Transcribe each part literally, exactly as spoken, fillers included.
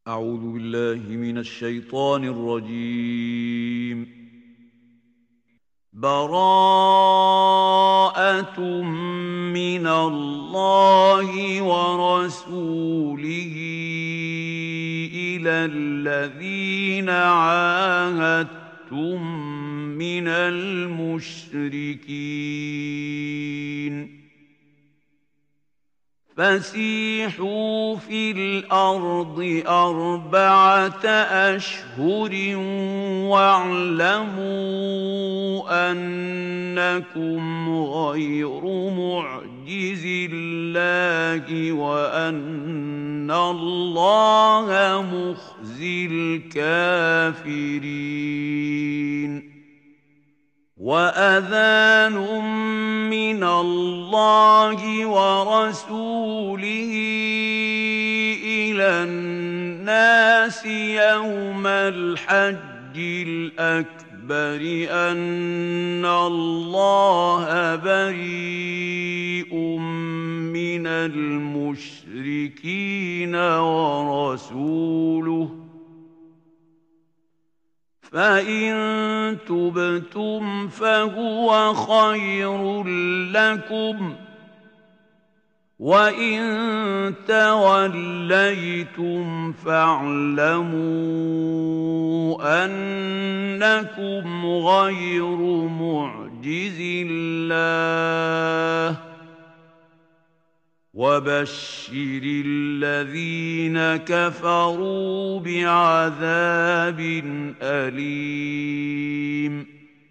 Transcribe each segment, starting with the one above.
أعوذ بالله من الشيطان الرجيم. براءة من الله ورسوله إلى الذين عاهدتم من المشركين فسيحوا في الأرض أربعة أشهر واعلموا أنكم غير معجز الله وأن الله مخزي الكافرين. وأذان من الله ورسوله إلى الناس يوم الحج الأكبر أن الله بريء من المشركين ورسوله فإن تبتم فهو خير لكم وإن توليتم فاعلموا أنكم غير معجز الله وبشر الذين كفروا بعذاب أليم.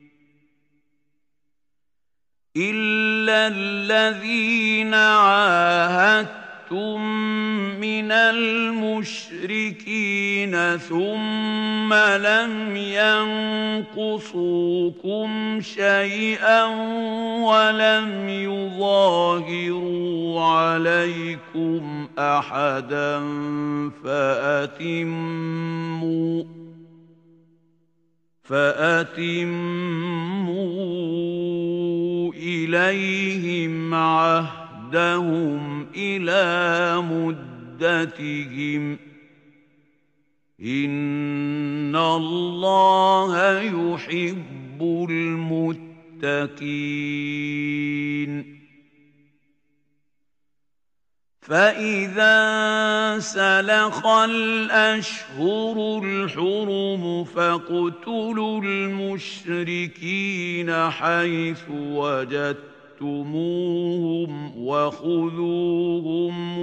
إلا الذين عاهدتم من المشركين ثم لم ينقصوكم شيئا ولم يظاهروا عليكم أحدا فأتموا فأتموا إليهم عهدهم إلى مدتهم إن الله يحب المتقين. فإذا سلخ الأشهر الحرم فاقتلوا المشركين حيث وجدتموهم وخذوهم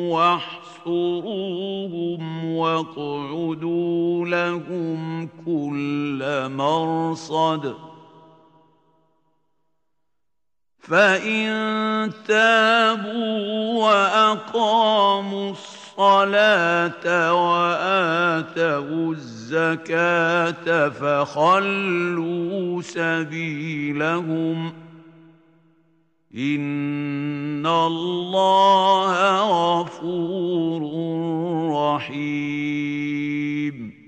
واحصروهم واقعدوا لهم كل مرصد فإن تابوا وأقاموا الصلاة وآتوا الزكاة فخلوا سبيلهم إن الله غفور رحيم.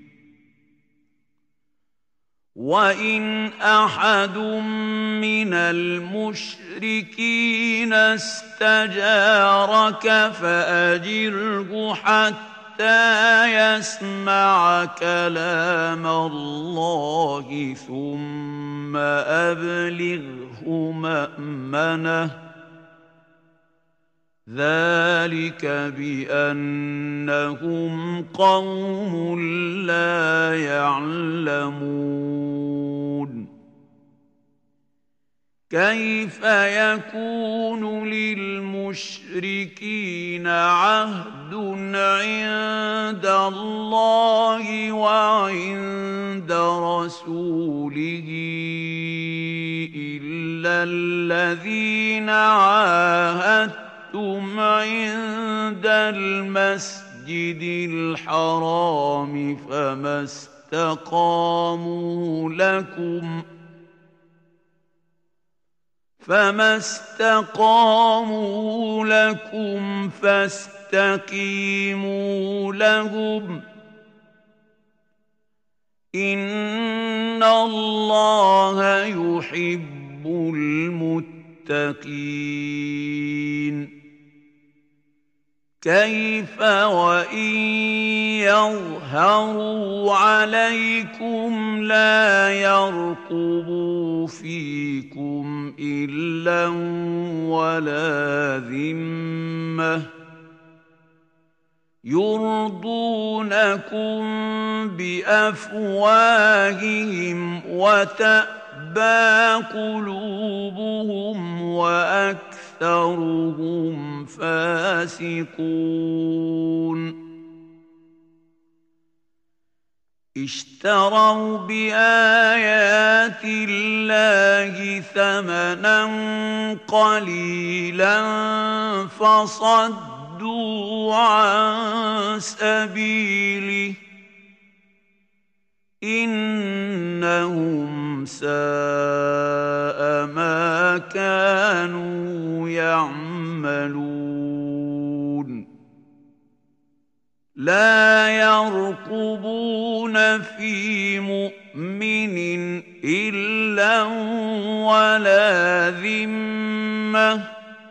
وإن أحد من المشركين استجارك فأجره حتى يسمع كلام الله ثم أبلغه مأمنه ذلك بأنهم قوم لا يعلمون. كيف يكون للمشركين عهد عند الله وعند رسوله إلا الذين عاهدوا عند المسجد الحرام فما استقاموا لكم فما استقاموا لكم فاستقيموا لهم إن الله يحب المتقين. كيف وإن يظهروا عليكم لا يرقبوا فيكم إلا ولا ذمة يرضونكم بأفواههم وتأبى قلوبهم وأكثرهم فاسقون اشتروا بآيات الله ثمنا قليلا فصدوا عن سبيله إنهم ساء ما كانوا يعملون لا يرقبون في مؤمن إلا ولا ذمة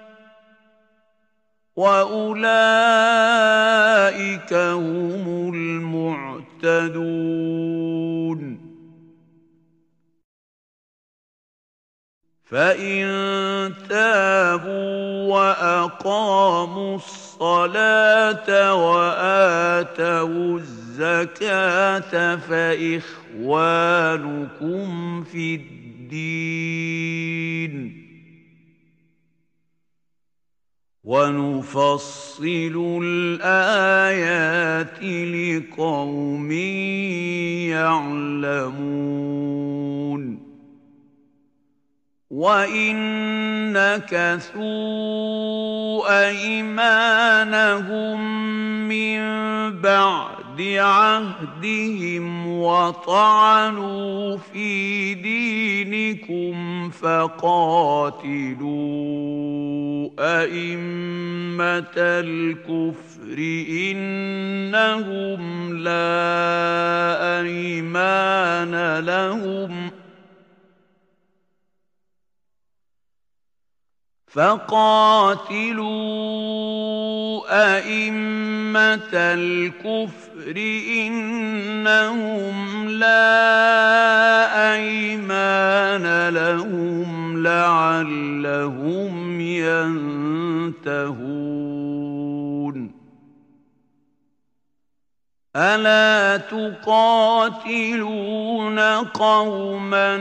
وأولئك هم المعتدون فإن تابوا وأقاموا الصلاة وآتوا الزكاة فإخوانكم في الدين ونفصل الآيات لقوم يعلمون وإن نكثوا أيمانهم من بعد عهدهم وطعنوا في دينكم فقاتلوا أئمة الكفر إنهم لا أيمان لهم فقاتلوا أئمة الكفر إنهم لا أيمان لهم لعلهم ينتهون ألا تقاتلون قوما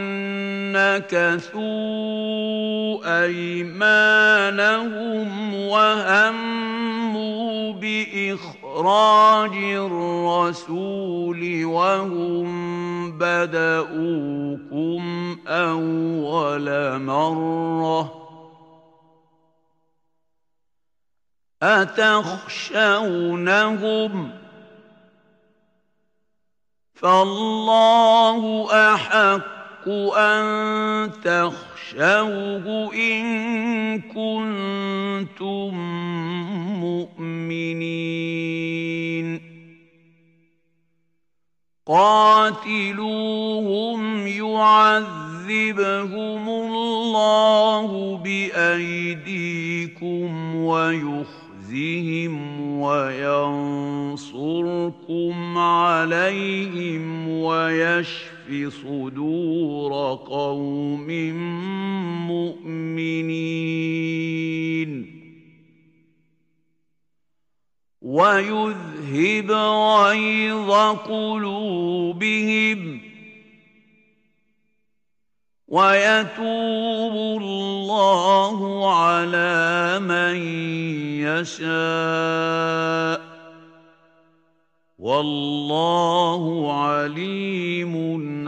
نكثوا أيمانهم وهموا بإخراج الرسول وهم بدؤوكم أول مرة أتخشونهم فالله أحق أن تخشوه إن كنتم مؤمنين قاتلوهم يعذبهم الله بأيديكم ويخرجهم وينصركم عليهم ويشف صدور قوم مؤمنين ويذهب غيظ قلوبهم ويتوب الله على من يشاء والله عليم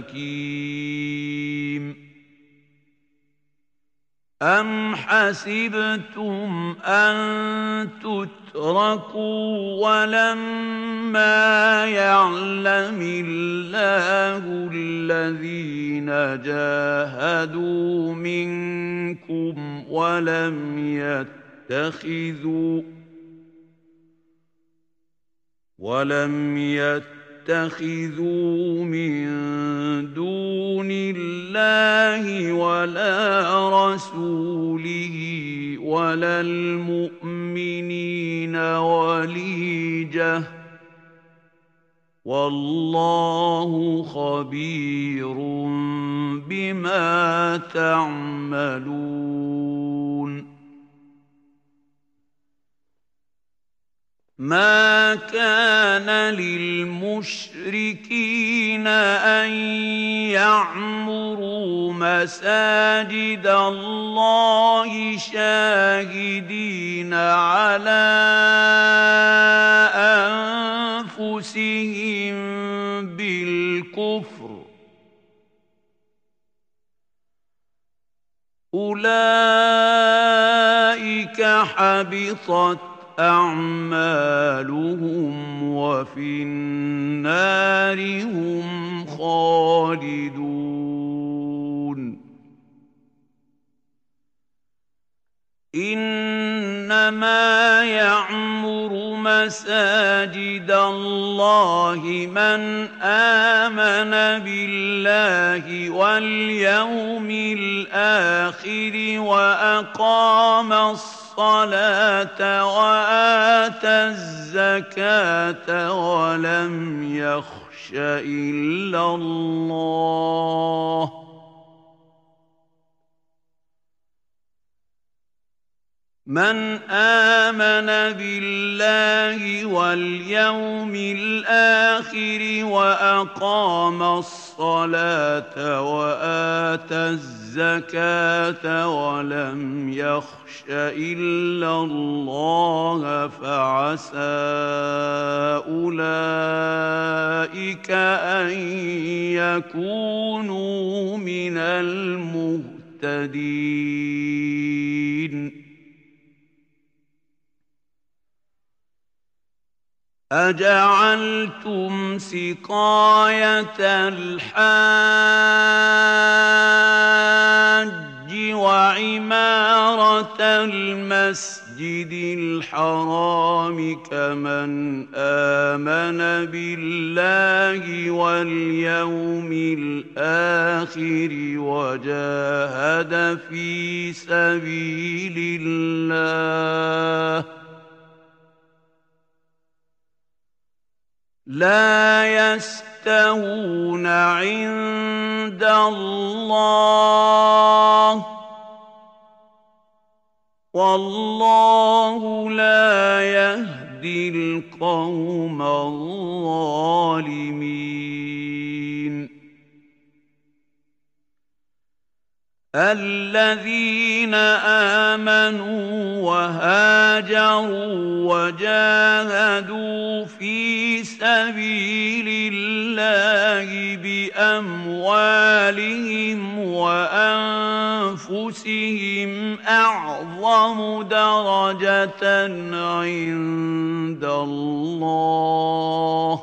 حكيم أم حسبتم أن تتركوا ولما يعلم الله الذين جاهدوا منكم ولم يتخذوا ولم يتخذوا من دون الله ولا رسوله ولا المؤمنين وليجة والله خبير بما تعملون. ما كان للمشركين أن يعمروا مساجد الله شاهدين على أنفسهم بالكفر أولئك حبطت أعمالهم وفي النار هم خالدون. إنما يعمر مساجد الله من آمن بالله واليوم الآخر وأقام الصلاة وآتى الزكاة ولم يخش إلا الله من آمن بالله واليوم الآخر وأقام الصلاة وآتى الزكاة ولم يخش إلا الله فعسى أولئك أن يكونوا من المهتدين. أجعلتم سقاية الحاج وعمارة المسجد الحرام كمن آمن بالله واليوم الآخر وجاهد في سبيل الله لا يستوون عند الله والله لا يهدي القوم الظالمين. الذين آمنوا وهاجروا وجاهدوا في سبيل الله بأموالهم وأنفسهم أعظم درجة عند الله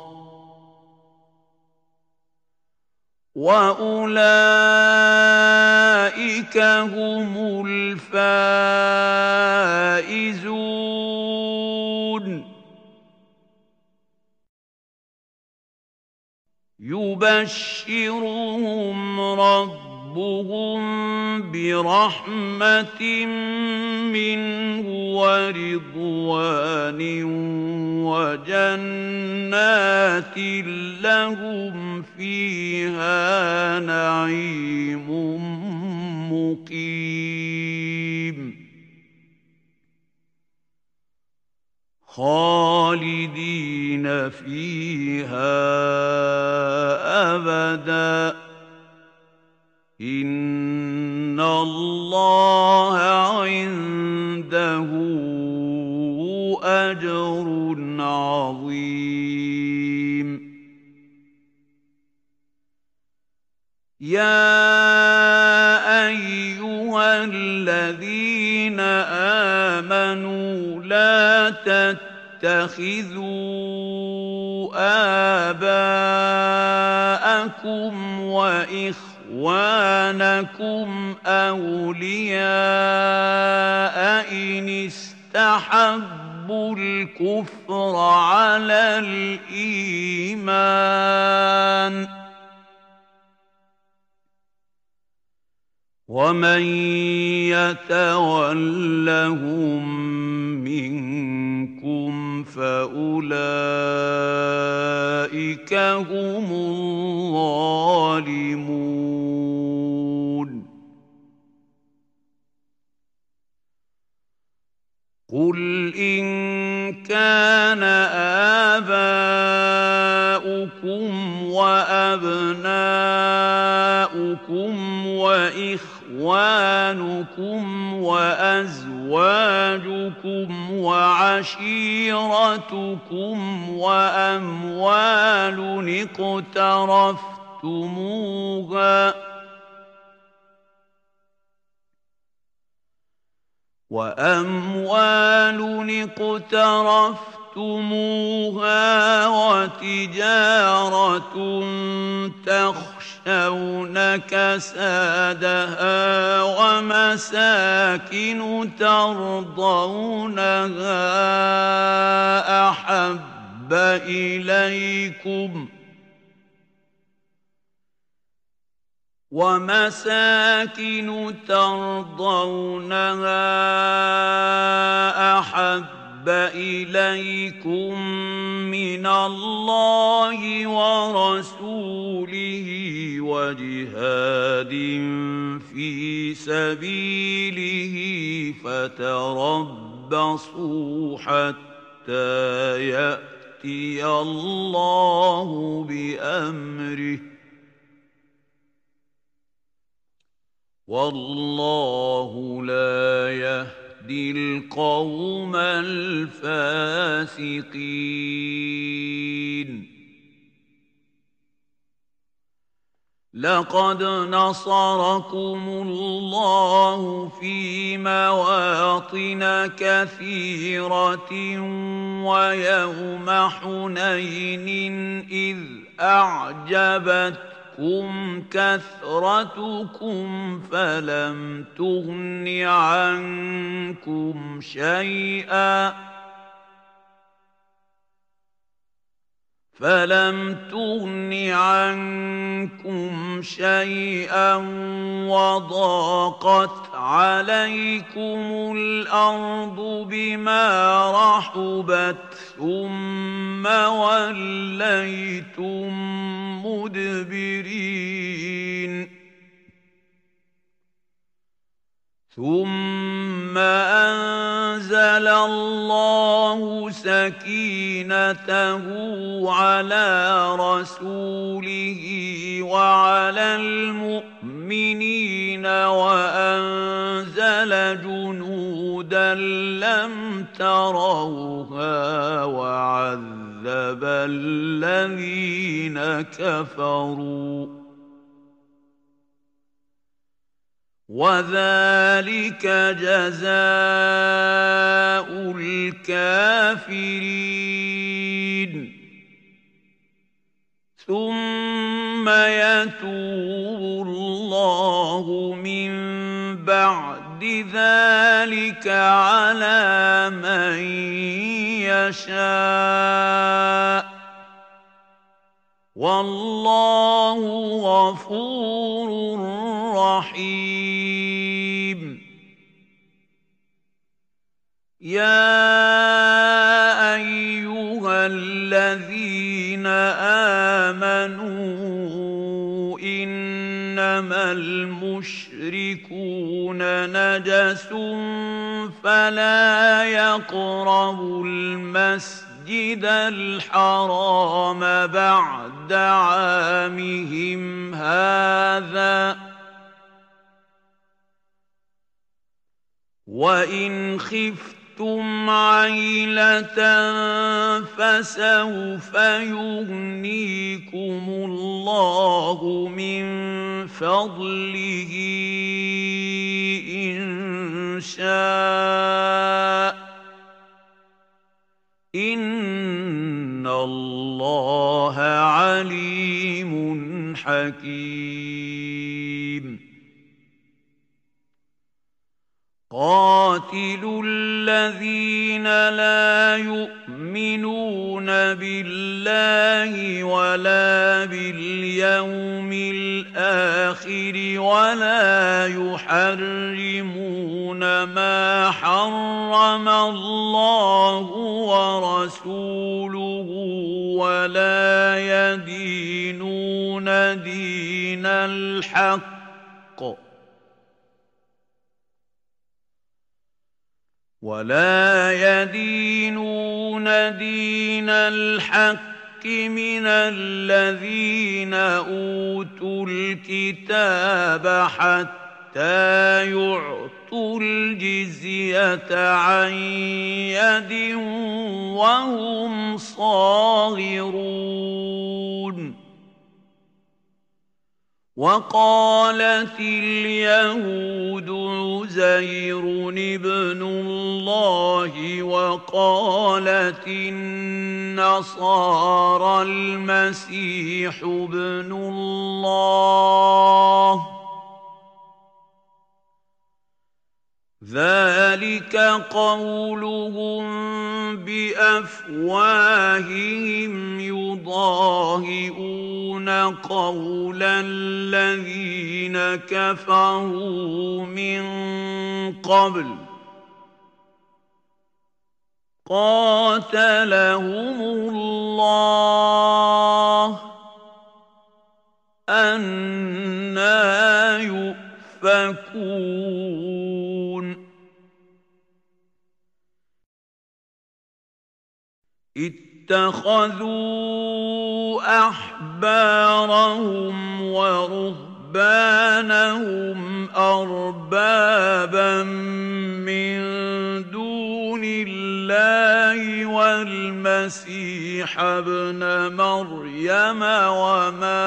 وأولئك هم الفائزون. يبشرهم ربهم برحمة منه ورضوان وجنات لهم فيها نعيم مقيم خالدين فيها أبدا إن الله عنده أجر عظيم. يا أيها الذين آمنوا لا تتخذوا آباءكم وإخوانكم أولياء إن استحبوا الكفر على الإيمان ومن يتولهم منكم فأولئك أولئك هم الظالمون قل إن كان آباؤكم وأبناؤكم وإخوانكم وأزواجكم وعشيرتكم وأموال اقترفتموها وأموال اقترفتموها وتجارة تخشون كسادها ومساكن ترضونها أحب إليكم ومساكن ترضونها أحب إليكم من الله ورسوله وجهاد في سبيله فتربصوا حتى يأتي الله بأمره والله لا يهدي القوم الفاسقين لقد نصركم الله في مواطن كثيرة ويوم حنين إذ أعجبتكم كم كثرتكم فلم تغن عنكم شيئا فلم تغن عنكم شيئا وضاقت عليكم الأرض بما رحبت ثم وليتم مدبرين ثم أنزل الله سكينته على رسوله وعلى المؤمنين وأنزل جنودا لم تروها وعذب الذين كفروا وذلك جزاء الكافرين ثم يتوب الله من بعد ذلك على من يشاء والله غفور رحيم يا أيها الذين آمنوا إنما المشركون نجس فلا يقربوا المسجد الحرام بعد عامهم هذا وإن خفتم عيلة فسوف يغنيكم الله من فضله إن شاء إن الله عليم حكيم قاتلوا الذين لا يؤمنون بالله ولا باليوم الآخر ولا يحرمون ما حرم الله ورسوله ولا ولا يدينون دين الحق ولا يدينون دين الحق من الذين أوتوا الكتاب حتى يعطوا الجزية عن يد وهم صاغرون. وقالت اليهود عزير ابن الله وقالت النصارى المسيح ابن الله ذلك قولهم بأفواههم يضاهئون قول الذين كفروا من قبل قاتلهم الله أنى يؤفكون. اتخذوا أحبارهم ورهبانهم أربابا من دون الله والمسيح ابن مريم وما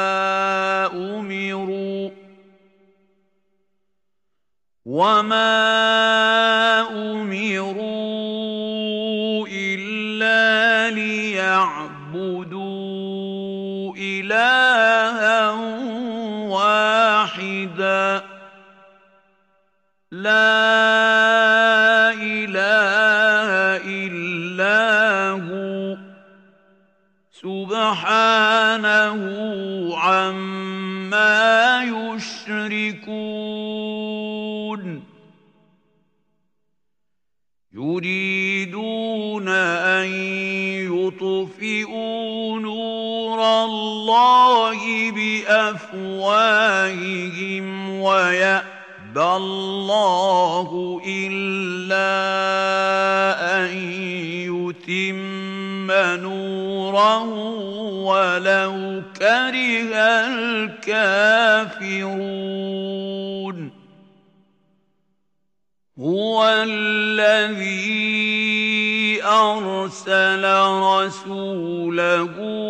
أمروا وما أمروا إلا ليعبدوا إلها واحدا لا إله إلا هو سبحانه عما يشركون. يريدون أن يطفئوا نور الله بأفواههم ويأبى الله إلا أن يتم نوره ولو كره الكافرون. هو الذي أرسل رسوله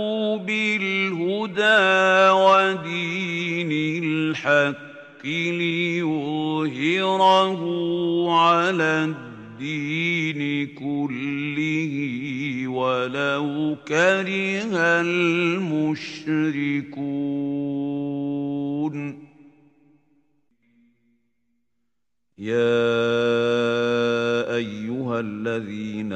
بالهدى ودين الحق ليظهره على الدين كله ولو كره المشركون. يا أيها الذين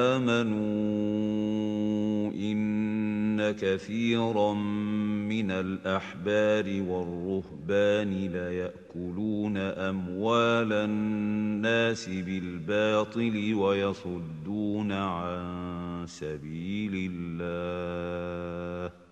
آمنوا إن كثيرا من الأحبار والرهبان ليأكلون أموال الناس بالباطل ويصدون عن سبيل الله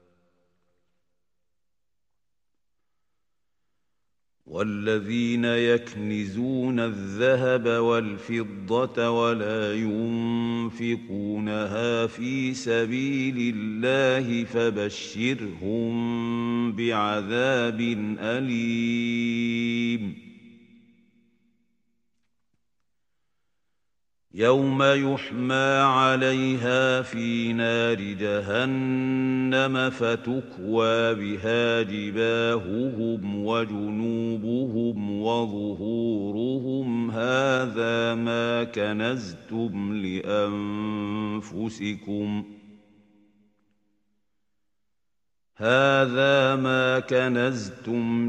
والذين يكنزون الذهب والفضة ولا ينفقونها في سبيل الله فبشرهم بعذاب أليم. يوم يحمى عليها في نار جهنم فتكوى بها جباههم وجنوبهم وظهورهم هذا ما كنزتم لأنفسكم هذا ما كنزتم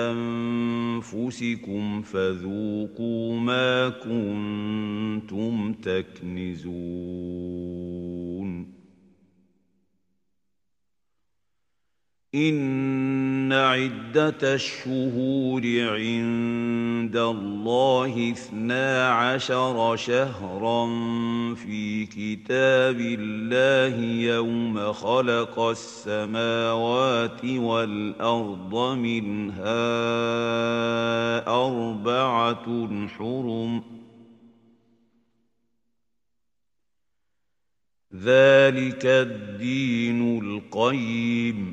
لأنفسكم فذوقوا ما كنتم تكنزون. إن إن عدة الشهور عند الله اثنا عشر شهرا في كتاب الله يوم خلق السماوات والأرض منها أربعة حرم ذلك الدين القيم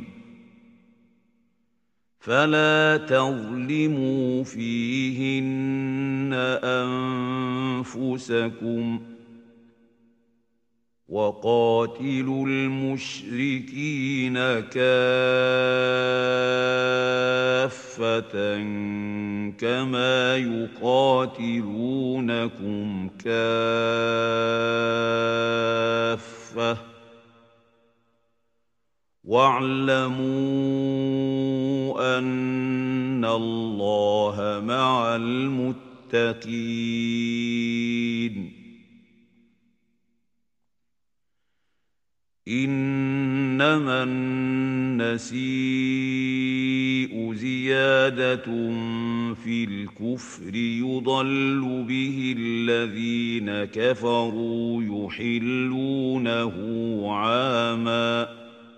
فلا تظلموا فيهن أنفسكم وقاتلوا المشركين كافة كما يقاتلونكم كافة واعلموا أن الله مع المتقين إنما النسيء زيادة في الكفر يضل به الذين كفروا يحلونه عاما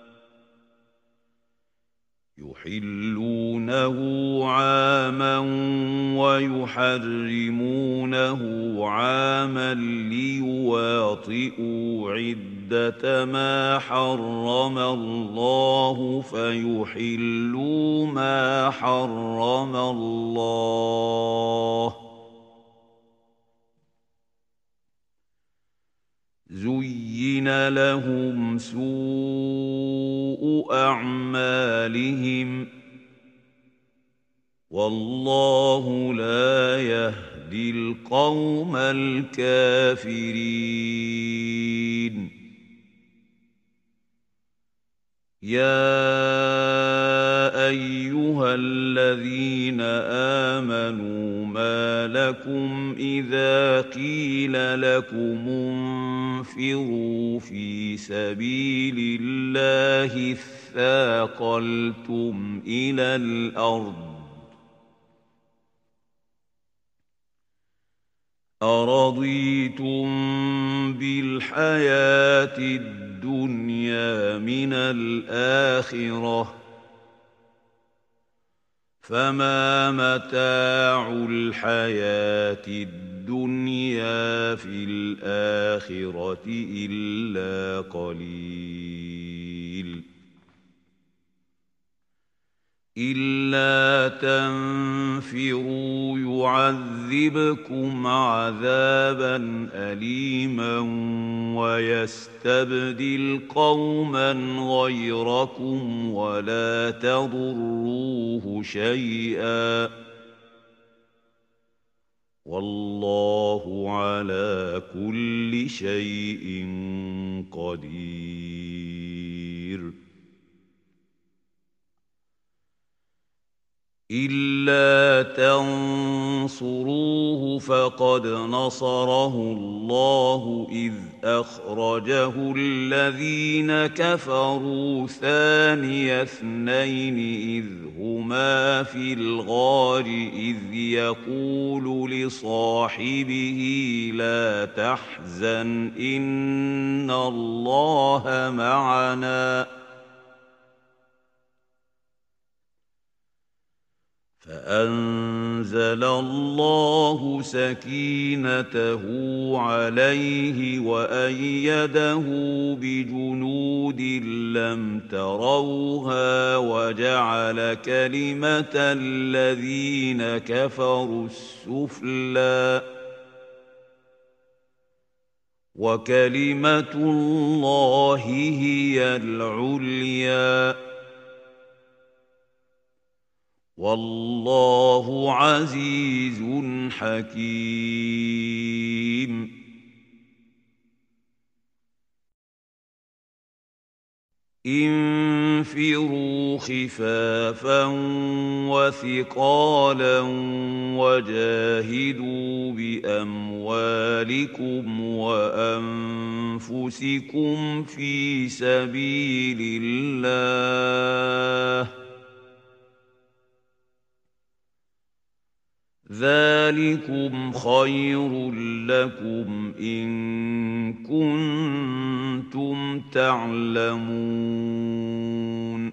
يحلونه عاما ويحرمونه عاما ليواطئوا عدة ما حرم الله فيحلوا ما حرم الله زين لهم سوء أعمالهم والله لا يهدي القوم الكافرين يا أيها الذين آمنوا ما لكم إذا قيل لكم انفروا في سبيل الله اثاقلتم إلى الأرض أرضيتم بالحياة الدنيا من الآخرة فما متاع الحياة الدنيا في الآخرة إلا قليل إلا تنفروا يعذبكم عذابا أليما ويستبدل قوما غيركم ولا تضروه شيئا والله على كل شيء قدير إلا تنصروه فقد نصره الله إذ أخرجه الذين كفروا ثاني اثنين إذ هما في الغار إذ يقول لصاحبه لا تحزن إن الله معنا فأنزل الله سكينته عليه وأيده بجنود لم تروها وجعل كلمة الذين كفروا السفلى وكلمة الله هي العليا والله عزيز حكيم انفروا خفافا وثقالا وجاهدوا بأموالكم وأنفسكم في سبيل الله ذلكم خير لكم إن كنتم تعلمون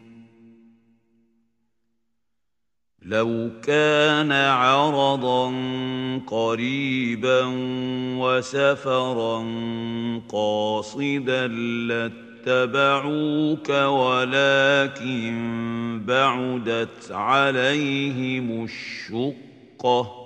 لو كان عرضا قريبا وسفرا قاصدا لاتبعوك ولكن بعدت عليهم الشقة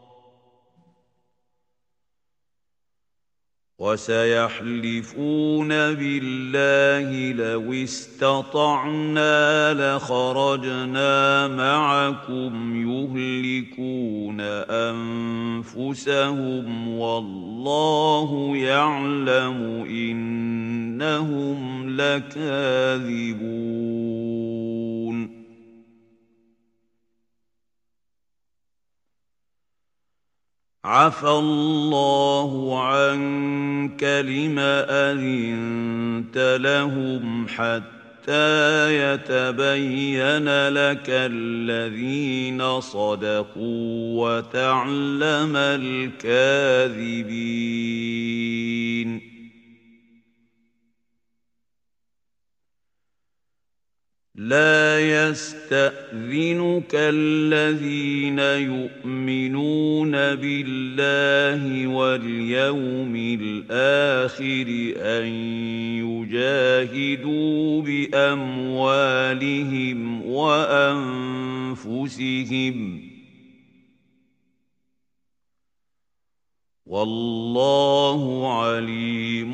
وسيحلفون بالله لو استطعنا لخرجنا معكم يهلكون أنفسهم والله يعلم إنهم لكاذبون عفى الله عنك لم أذنت لهم حتى يتبين لك الذين صدقوا وتعلم الكاذبين لا يستأذنك الذين يؤمنون بالله واليوم الآخر أن يجاهدوا بأموالهم وأنفسهم والله عليم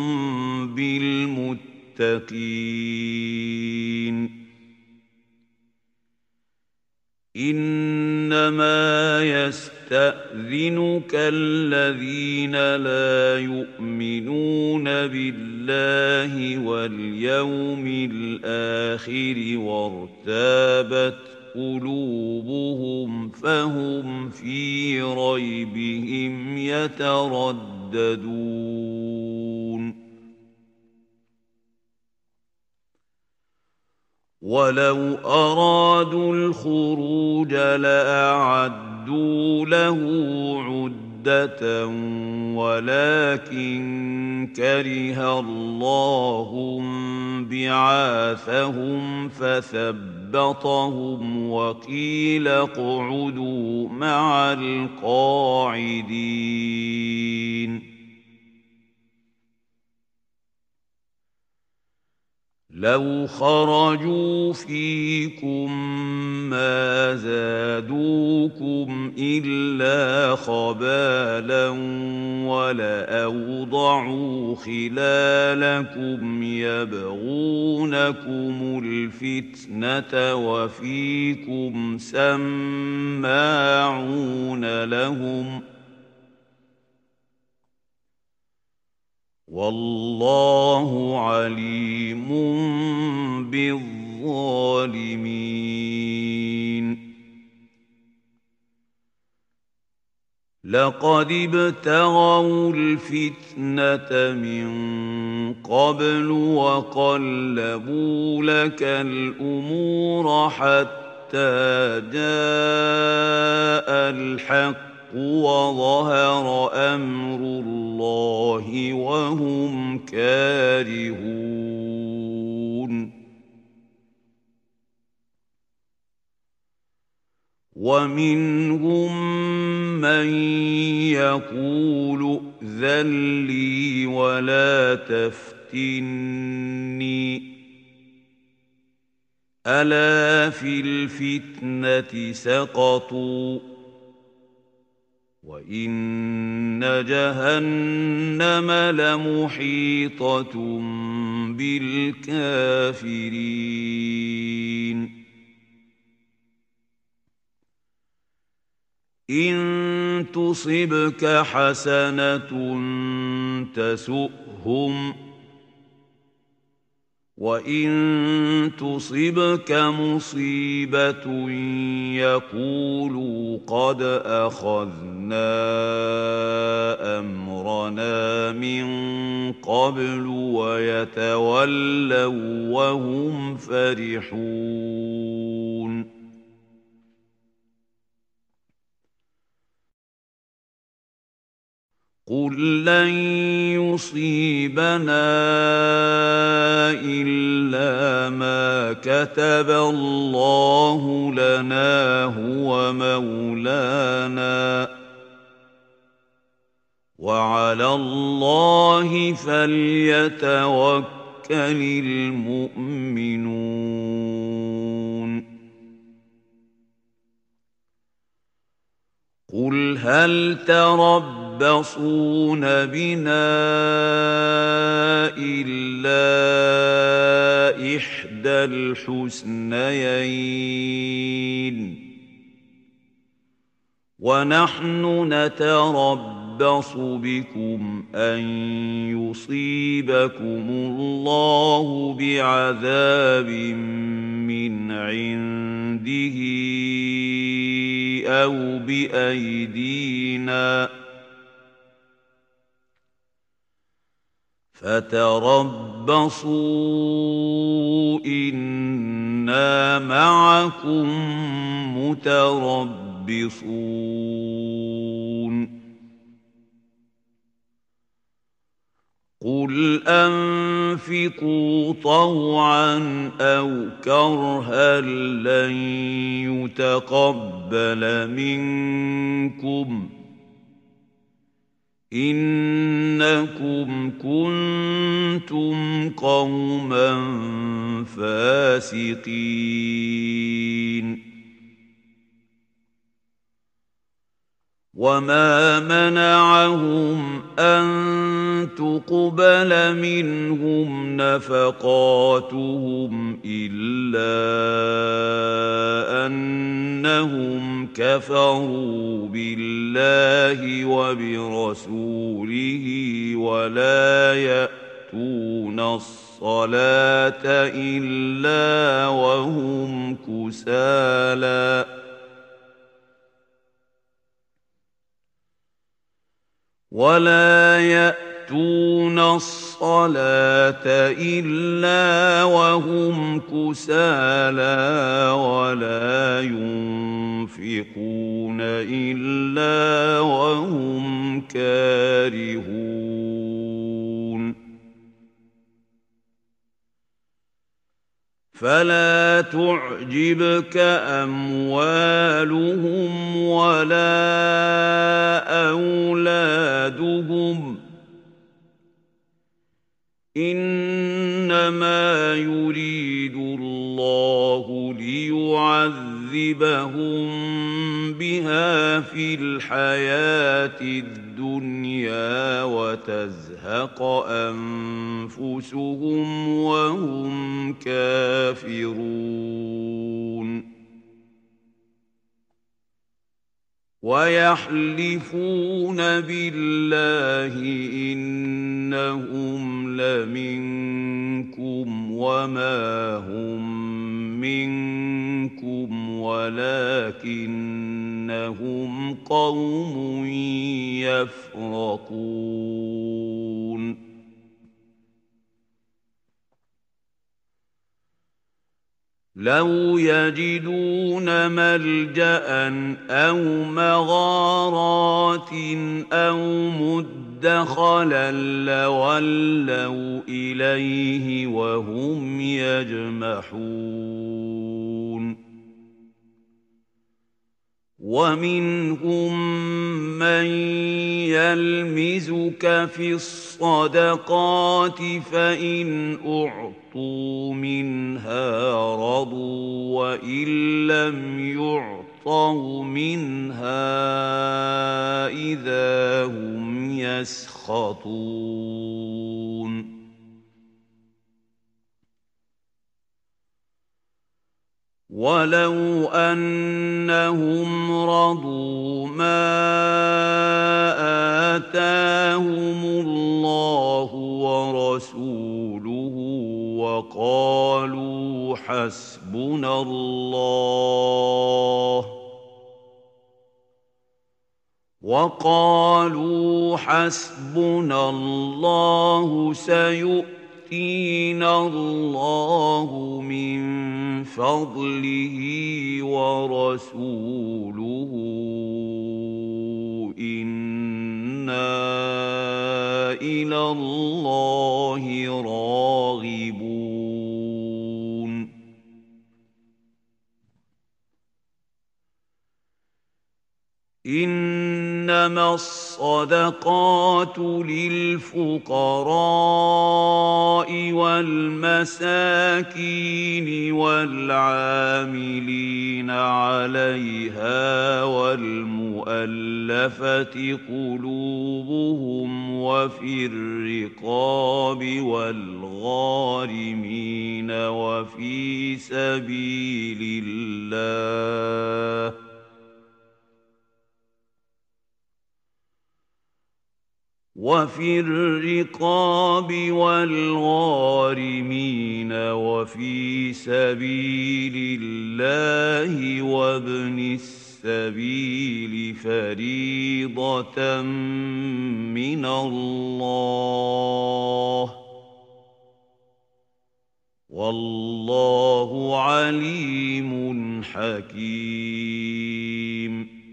بالمتقين إنما يستأذنك الذين لا يؤمنون بالله واليوم الآخر وارتابت قلوبهم فهم في ريبهم يترددون ولو أرادوا الخروج لأعدوا له عدة ولكن كره الله بعاثهم فثبطهم وقيل اقعدوا مع القاعدين لو خرجوا فيكم ما زادوكم إلا خبالا ولأوضعوا خلالكم يبغونكم الفتنة وفيكم سماعون لهم والله عليم بالظالمين لقد ابتغوا الفتنة من قبل وقلبوا لك الأمور حتى جاء الحق وظهر أمر الله وهم كارهون ومنهم من يقول ائذن لي ولا تفتني ألا في الفتنة سقطوا وإن جهنم لمحيطة بالكافرين إن تصبك حسنة تسؤهم وإن تصبك مصيبة يقولوا قد أخذنا أمرنا من قبل ويتولوا وهم فرحون قل لن يصيبنا إلا ما كتب الله لنا هو مولانا وعلى الله فليتوكل المؤمنون قل هل تربصون بنا إلا إحدى الحسنيين ونحن نتربص بكم أن يصيبكم الله بعذاب من عنده أو بأيدينا فتربصوا إنا معكم متربصون قل أنفقوا طوعا أو كرها لن يتقبل منكم إنكم كنتم قوما فاسقين وما منعهم أن تقبل منهم نفقاتهم إلا أنهم كفروا بالله وبرسوله ولا يأتون الصلاة إلا وهم كسالى ولا يأتون الصلاة إلا وهم كسالى ولا ينفقون إلا وهم كارهون فلا تعجبك أموالهم ولا أولادهم إنما يريد الله ليعذبهم بها في الحياة الدنيا وتزهق أنفسهم وهم كافرون ويحلفون بالله إنهم لمنكم وما هم منكم ولكنهم قوم يفرقون لو يجدون ملجأ أو مغارات أو مدخلا لولوا إليه وهم يجمحون ومنهم من يلمزك في الصدقات فإن أعطوا منها رضوا وإن لم يعطوا منها إذا هم يسخطون ولو أنهم رضوا ما آتاهم الله ورسوله وقالوا حسبنا الله وقالوا حسبنا الله سيؤتينا الله من فضله ورسوله إنا وإلى الله راغبون إنما الصدقات للفقراء والمساكين والعاملين عليها والمؤلفة قلوبهم وفي الرقاب والغارمين وفي سبيل الله وفي الرقاب والغارمين وفي سبيل الله وابن السبيل فريضة من الله والله عليم حكيم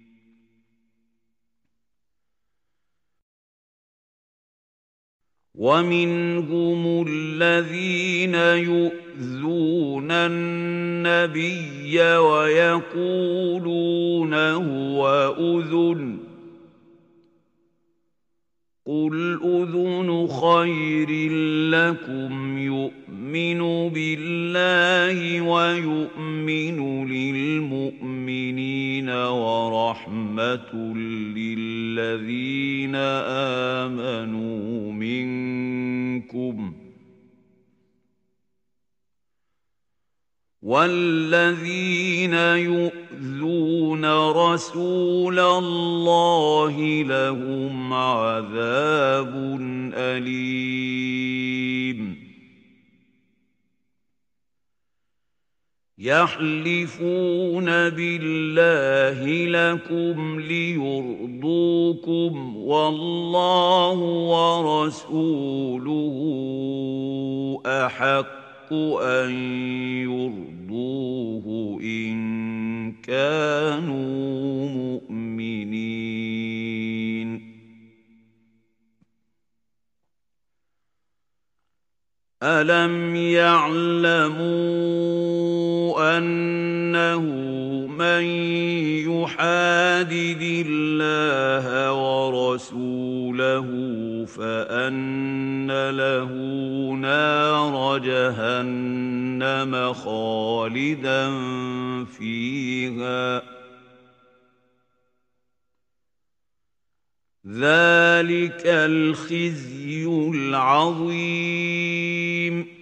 ومنهم الذين يؤذون النبي ويقولون هو أذن قل أذن خير لكم يؤمن بالله ويؤمن للمؤمنين ورحمة للذين آمنوا منكم والذين يؤذون رسول الله لهم عذاب أليم يحلفون بالله لكم ليرضوكم والله ورسوله أحق أن يرضوه إن كانوا مؤمنين ألم يعلموا أنه من يحادد الله ورسوله فأن له نار جهنم خالدا فيها ذلك الخزي العظيم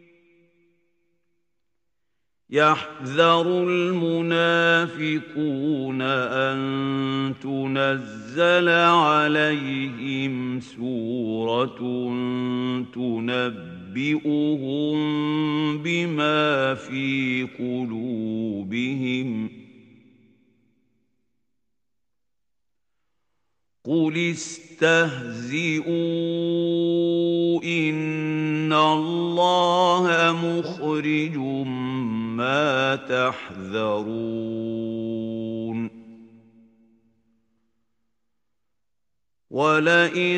يحذر المنافقون أن تنزل عليهم سورة تنبئهم بما في قلوبهم قل استهزئوا إن الله مخرج ما تحذرون ولئن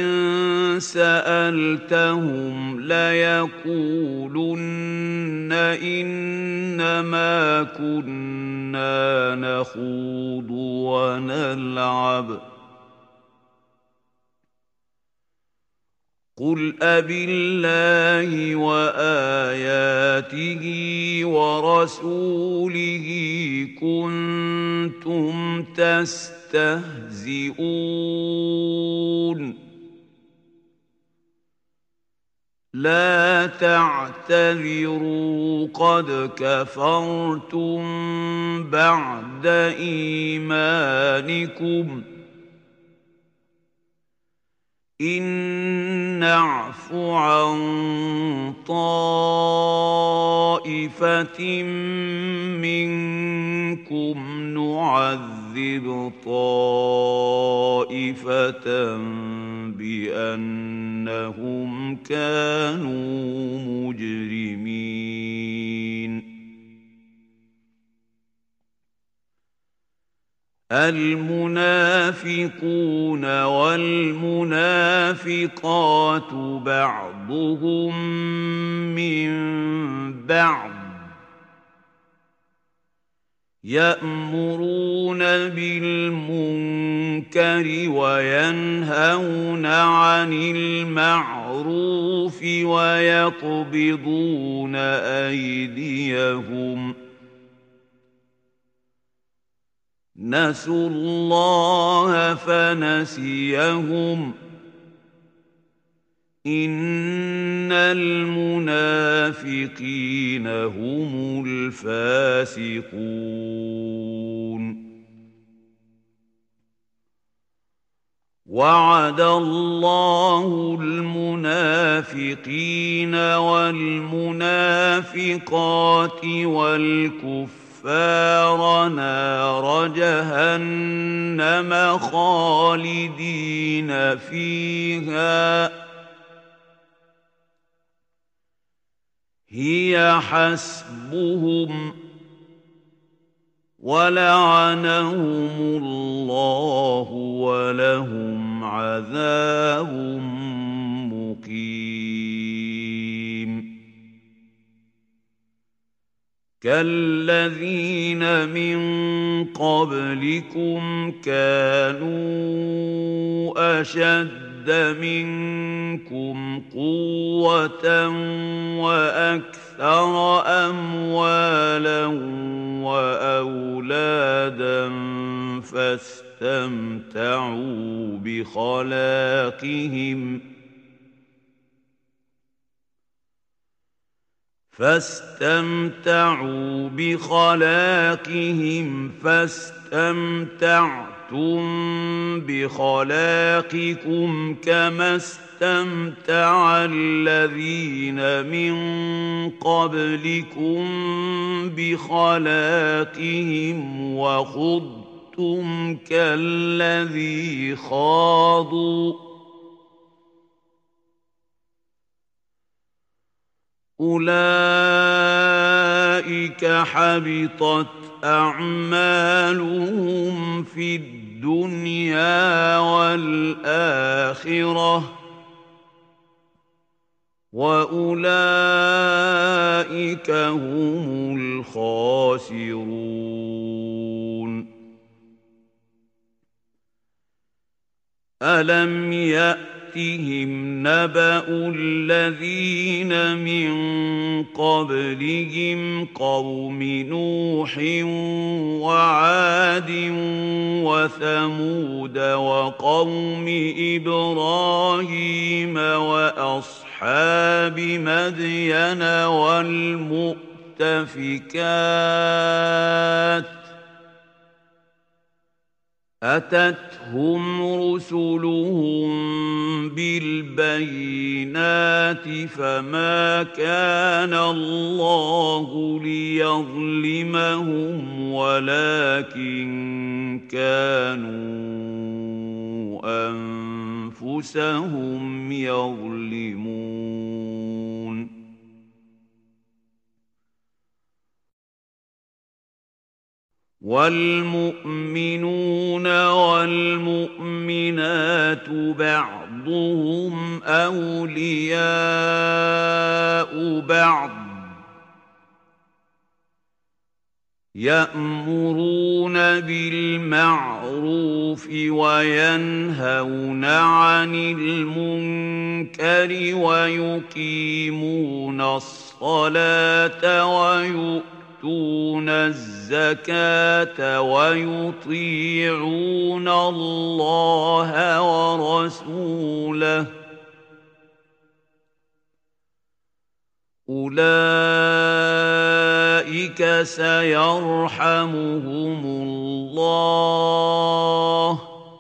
سألتهم ليقولن إنما كنا نخوض ونلعب قل أبالله وآياته ورسوله كنتم تستهزئون لا تعتذروا قد كفرتم بعد إيمانكم إن نعف عن طائفة منكم نعذب طائفة بأنهم كانوا مجرمين المنافقون والمنافقات بعضهم من بعض يأمرون بالمنكر وينهون عن المعروف ويقبضون أيديهم نسوا الله فنسيهم إن المنافقين هم الفاسقون وعد الله المنافقين والمنافقات والكفار نار جهنم خالدين فيها هي حسبهم ولعنهم الله ولهم عذاب مقيم كالذين من قبلكم كانوا أشد منكم قوة وأكثر أموالا وأولادا فاستمتعوا بخلاقهم فاستمتعوا بخلاقهم فاستمتعتم بخلاقكم كما استمتع الذين من قبلكم بخلاقهم وخضتم كالذي خاضوا أولئك حبطت أعمالهم في الدنيا والآخرة وأولئك هم الخاسرون ألم يأتهم نبأ الذين من قبلهم قوم نوح وعاد وثمود وقوم إبراهيم وأصحاب مدين والمؤتفكات أتتهم رسلهم بالبينات فما كان الله ليظلمهم ولكن كانوا أنفسهم يظلمون والمؤمنون والمؤمنات بعضهم أولياء بعض يأمرون بالمعروف وينهون عن المنكر ويقيمون الصلاة ويؤمنون يؤتون الزكاة ويطيعون الله ورسوله أولئك سيرحمهم الله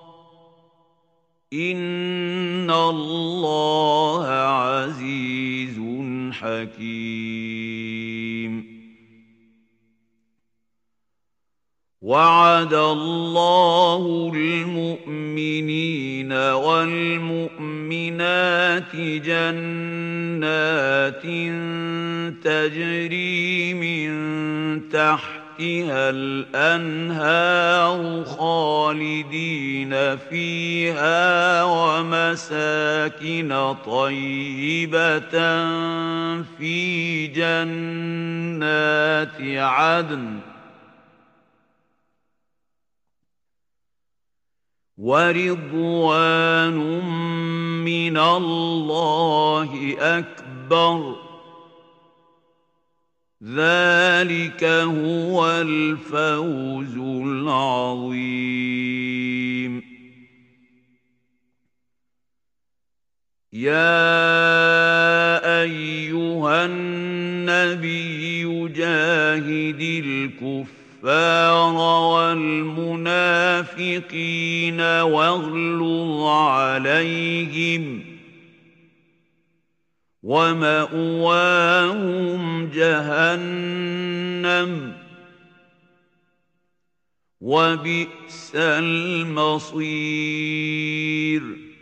إن الله عزيز حكيم وعد الله المؤمنين والمؤمنات جنات تجري من تحت تحتها الأنهار خالدين فيها ومساكن طيبة في جنات عدن ورضوان من الله أكبر ذلك هو الفوز العظيم يا أيها النبي جاهد الكفار والمنافقين واغلظ عليهم ومأواهم جهنم وبئس المصير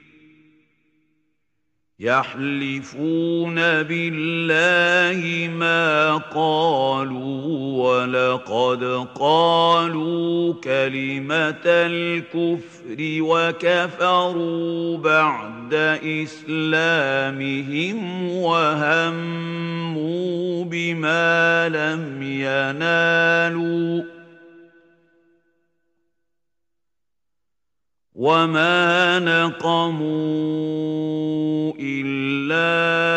يحلفون بالله ما قالوا ولقد قالوا كلمة الكفر وكفروا بعد إسلامهم وهموا بما لم ينالوا وما نقموا إلا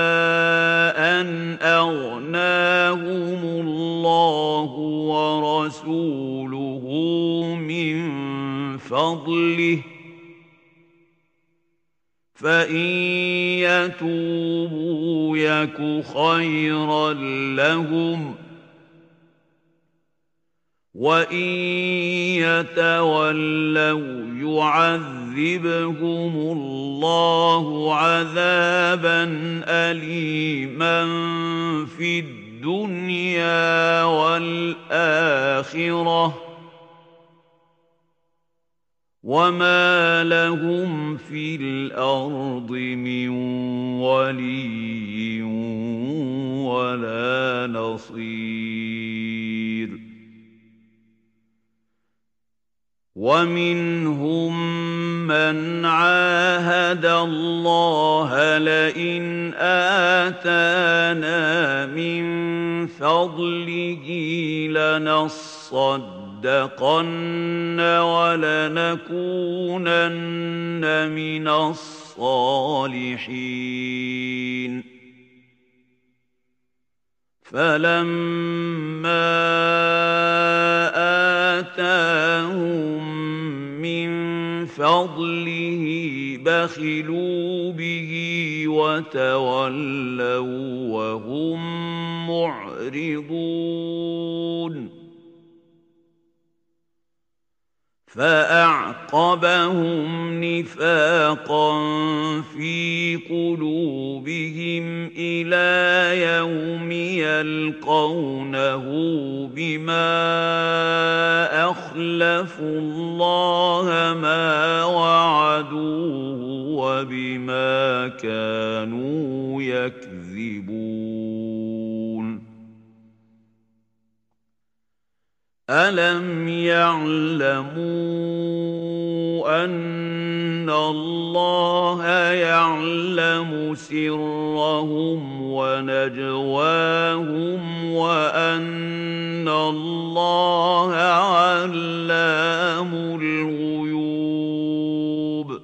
أن أغناهم الله ورسوله من فضله فإن يتوبوا يك خيرا لهم وإن يتولوا يعذبهم الله عذابا أليما في الدنيا والآخرة وما لهم في الأرض من ولي ولا نصير ومنهم من عاهد الله لئن آتانا من فضله لنصدقن ولنكونن من الصالحين فلما آتاهم من فضله بخلوا به وتولوا وهم معرضون فأعقبهم نفاقا في قلوبهم إلى يوم يلقونه بما أخلفوا الله ما وعدوه وبما كانوا يكذبون ألم يعلموا أن الله يعلم سرهم ونجواهم وأن الله علام الغيوب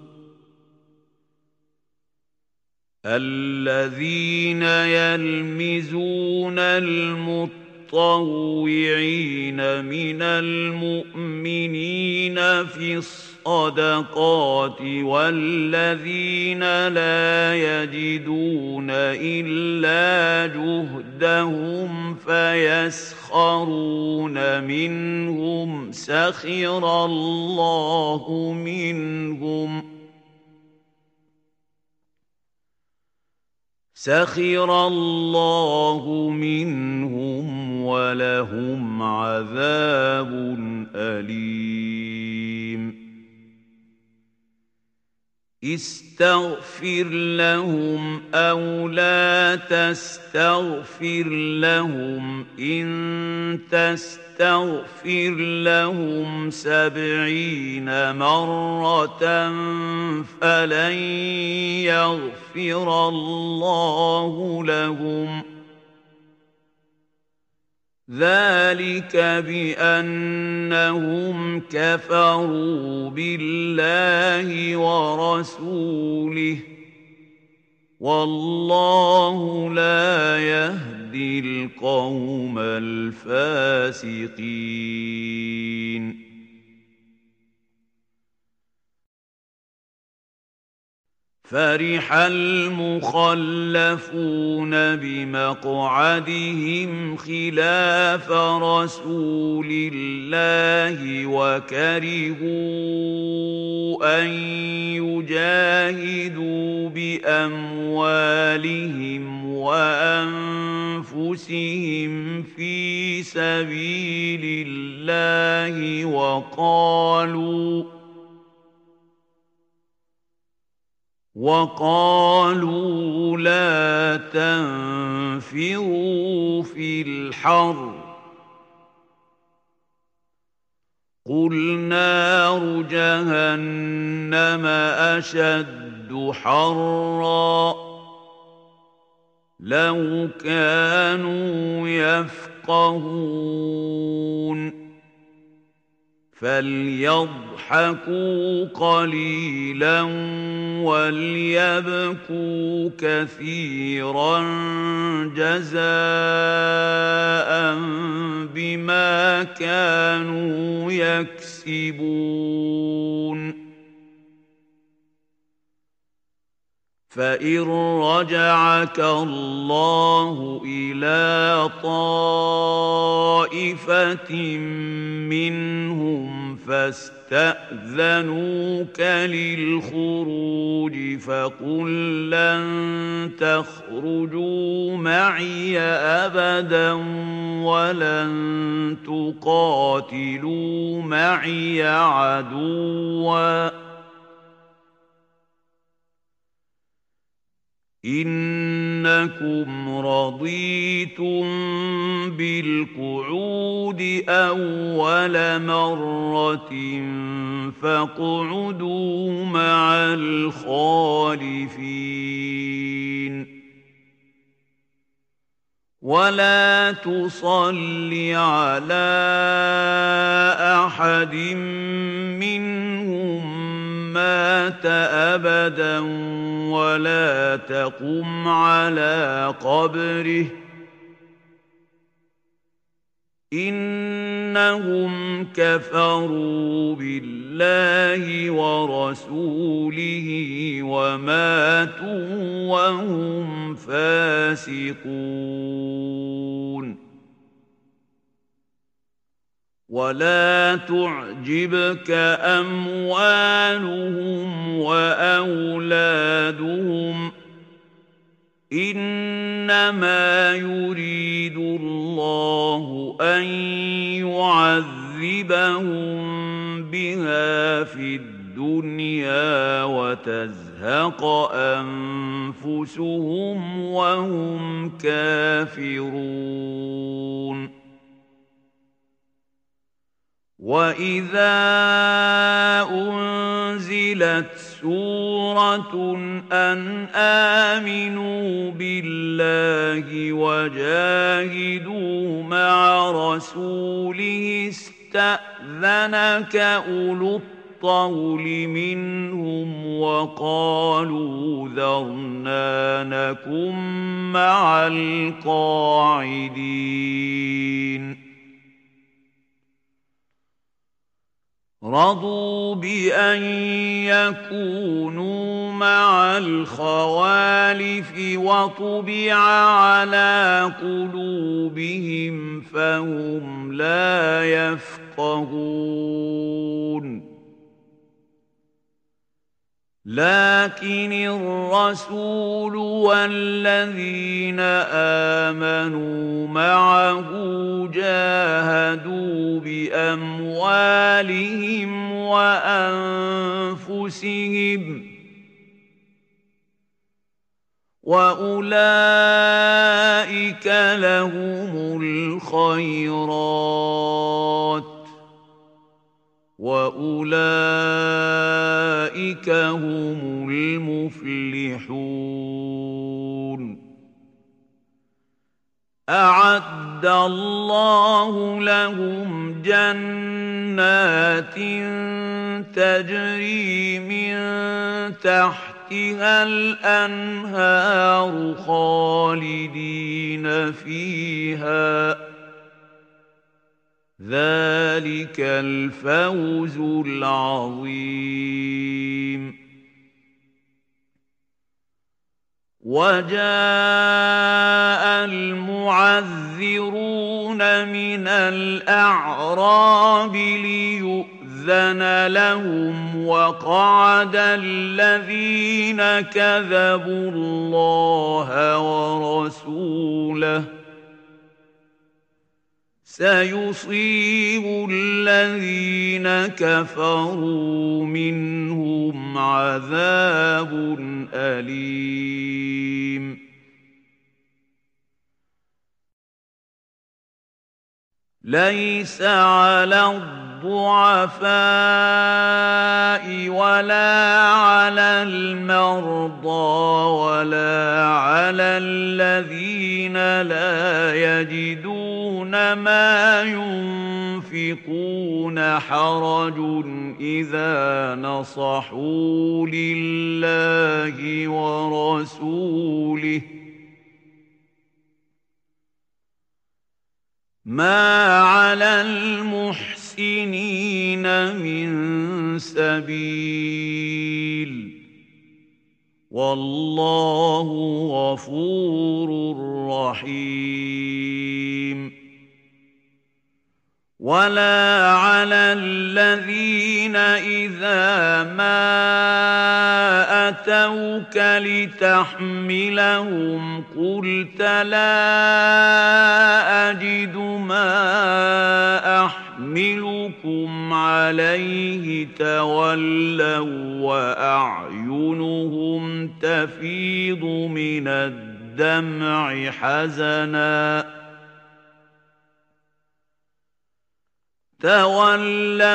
الذين يلمزون المتقين المتطوعين من المؤمنين في الصدقات والذين لا يجدون إلا جهدهم فيسخرون منهم سخر الله منهم سخر الله منهم ولهم عذاب أليم استغفر لهم أو لا تستغفر لهم إن تستغفر لهم سبعين مرة فلن يغفر الله لهم ذلك بأنهم كفروا بالله ورسوله والله لا يهدي القوم الفاسقين. فرح المخلفون بمقعدهم خلاف رسول الله وكرهوا أن يجاهدوا بأموالهم وأنفسهم في سبيل الله وقالوا وقالوا لا تنفروا في الحر قل نار جهنم أشد حرا لو كانوا يفقهون فليضحكوا قليلا وليبكوا كثيرا جزاء بما كانوا يكسبون. فإن رجعك الله إلى طائفة منهم فاستأذنوك للخروج فقل لن تخرجوا معي أبدا ولن تقاتلوا معي عدوا إنكم رضيتم بالقعود أول مرة فاقعدوا مع الخالفين ولا تصل على أحد منهم مات أبدا ولا تقم على قبره إنهم كفروا بالله ورسوله وماتوا وهم فاسقون. ولا تعجبك أموالهم وأولادهم إنما يريد الله أن يعذبهم بها في الدنيا وتزهق أنفسهم وهم كافرون. وإذا أنزلت سورة أن آمنوا بالله وجاهدوا مع رسوله استأذنك أولو الطول منهم وقالوا ذرنا نكن مع القاعدين رضوا بأن يكونوا مع الخوالف وطبع على قلوبهم فهم لا يفقهون. لكن الرسول والذين آمنوا معه جاهدوا بأموالهم وأنفسهم وأولئك لهم الخيرات وأولئك هم المفلحون أعد الله لهم جنات تجري من تحتها الأنهار خالدين فيها ذلك الفوز العظيم وجاء المعذرون من الأعراب ليؤذن لهم وقعد الذين كذبوا الله ورسوله سيصيب الذين كفروا منهم عذاب أليم ليس على الضعفاء ولا على المرضى ولا على الذين لا يجدون ما ينفقون حرج إذا نصحوا لله ورسوله ما على المحسنين من سبيل والله غفور رحيم ولا على الذين إذا ما أتوك لتحملهم قلت لا أجد ما أحملكم عليه تولوا وأعينهم تفيض من الدمع حزناً تولوا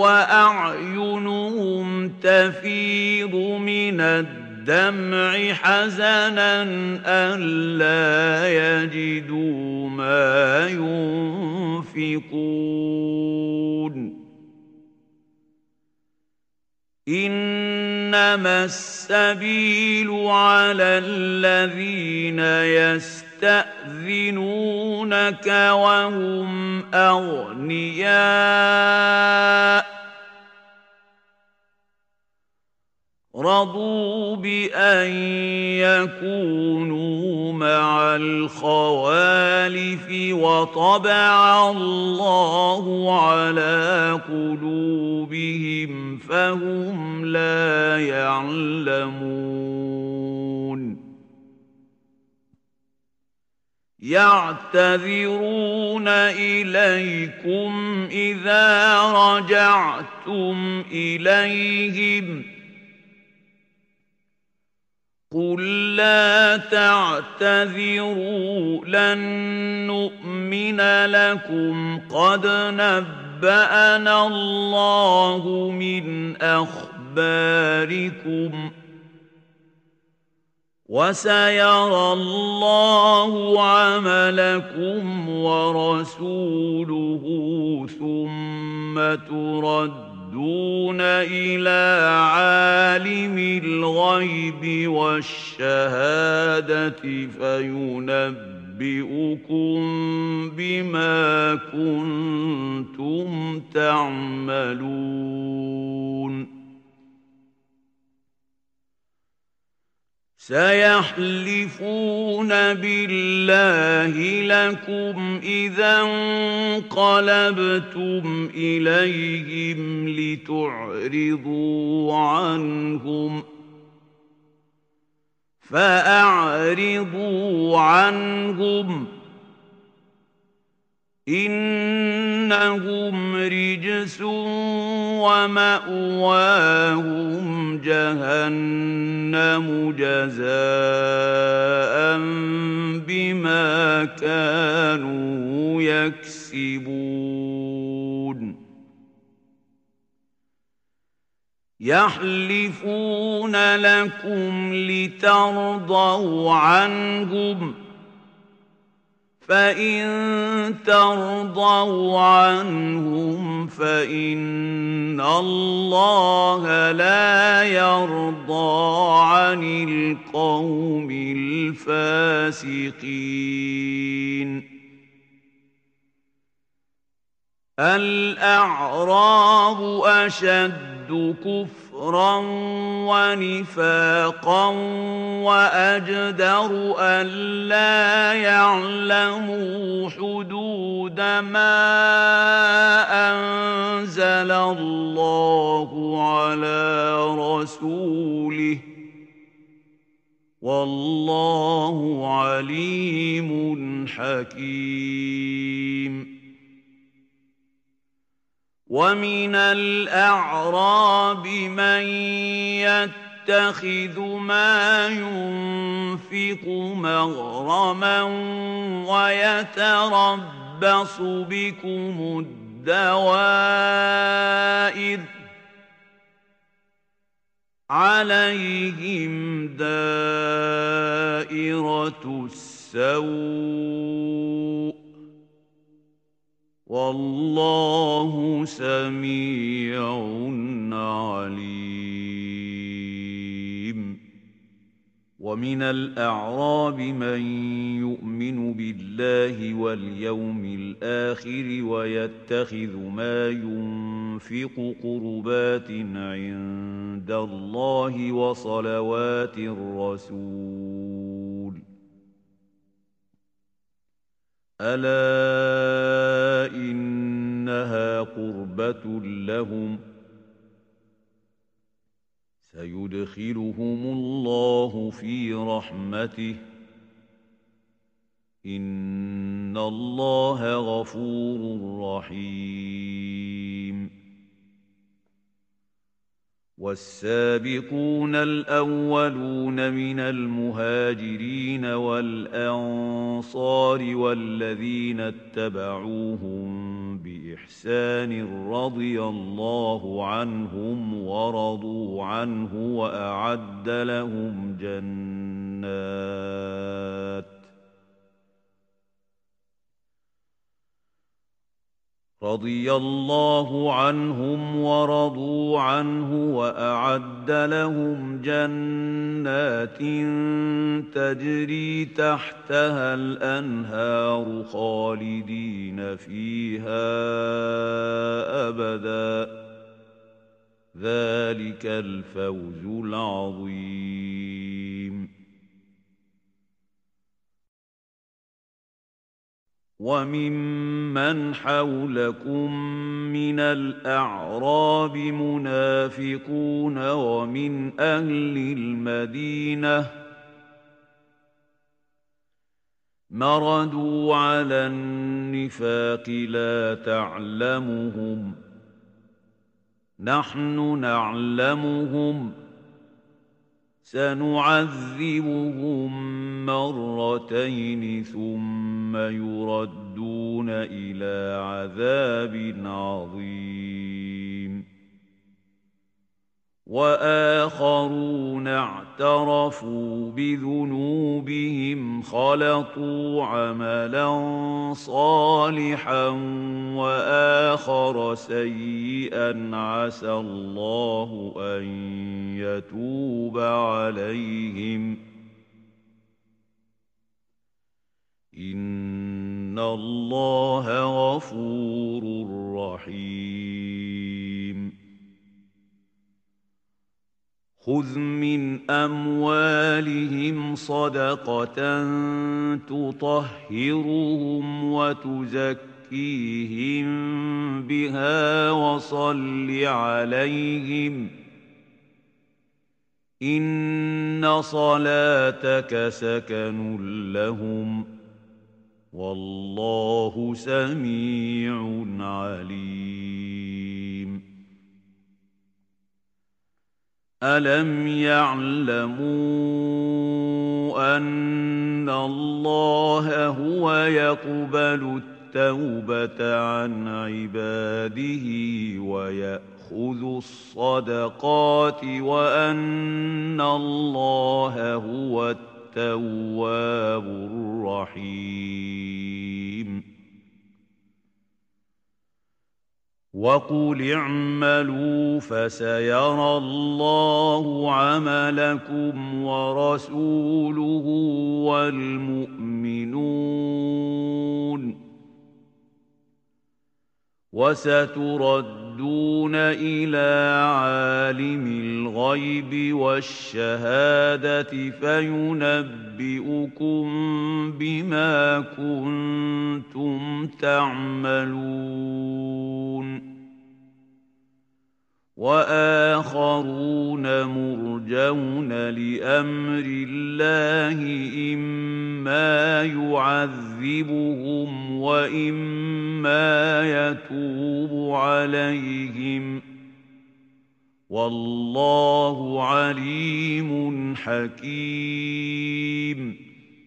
وأعينهم تفيض من الدمع حزنا ألا يجدوا ما ينفقون إنما السبيل على الذين يستأذنونك وهم أغنياء رضوا بأن يكونوا مع الخوالف وطبع الله على قلوبهم فهم لا يعلمون يعتذرون إليكم إذا رجعتم إليهم قل لا تعتذروا لن نؤمن لكم قد نبأنا الله من أخباركم وسيرى الله عملكم ورسوله ثم تردون دون إلى عالم الغيب والشهادة فينبئكم بما كنتم تعملون سيحلفون بالله لكم إذا انقلبتم إليهم لتعرضوا عنهم فأعرضوا عنهم إنهم رجس ومأواهم جهنم جزاء بما كانوا يكسبون يحلفون لكم لترضوا عنهم فإن ترضوا عنهم فإن الله لا يرضى عن القوم الفاسقين الأعراب أشد كفرا ونفاقا وأجدر ألا يعلموا حدود ما أنزل الله على رسوله والله عليم حكيم ومن الأعراب من يتخذ ما ينفق مغرما ويتربص بكم الدوائر عليهم دائرة السوء والله سميع عليم ومن الأعراب من يؤمن بالله واليوم الآخر ويتخذ ما ينفق قربات عند الله وصلوات الرسول ألا إنها قربة لهم سيدخلهم الله في رحمته إن الله غفور رحيم والسابقون الأولون من المهاجرين والأنصار والذين اتبعوهم بإحسان رضي الله عنهم ورضوا عنه وأعد لهم جنات رضي الله عنهم ورضوا عنه وأعد لهم جنات تجري تحتها الأنهار خالدين فيها أبدا ذلك الفوز العظيم وممن حولكم من الأعراب منافقون ومن أهل المدينة مردوا على النفاق لا تعلمهم نحن نعلمهم سنعذبهم مرتين ثم يردون إلى عذاب عظيم وآخرون اعترفوا بذنوبهم خلطوا عملا صالحا وآخر سيئا عسى الله أن يتوب عليهم إن الله غفور رحيم خذ من أموالهم صدقة تطهرهم وتزكيهم بها وصل عليهم إن صلاتك سكن لهم والله سميع عليم أَلَمْ يَعْلَمُوا أَنَّ اللَّهَ هُوَ يَقْبَلُ التَّوْبَةَ عَنْ عِبَادِهِ وَيَأْخُذُ الصَّدَقَاتِ وَأَنَّ اللَّهَ هُوَ التَّوَّابُ الرَّحِيمُ وَقُلِ اعْمَلُوا فَسَيَرَى اللَّهُ عَمَلَكُمْ وَرَسُولُهُ وَالْمُؤْمِنُونَ وَسَتُرَدُّونَ إِلَىٰ عَالِمِ الْغَيْبِ وَالشَّهَادَةِ فَيُنَبِّئُكُم بِمَا كُنتُمْ تَعْمَلُونَ وَآخَرُونَ مُرْجَوْنَ لِأَمْرِ اللَّهِ إِمَّا يُعَذِّبُهُمْ وَإِمَّا يَتُوبُ عَلَيْهِمْ ۗ وَاللَّهُ عَلِيمٌ حَكِيمٌ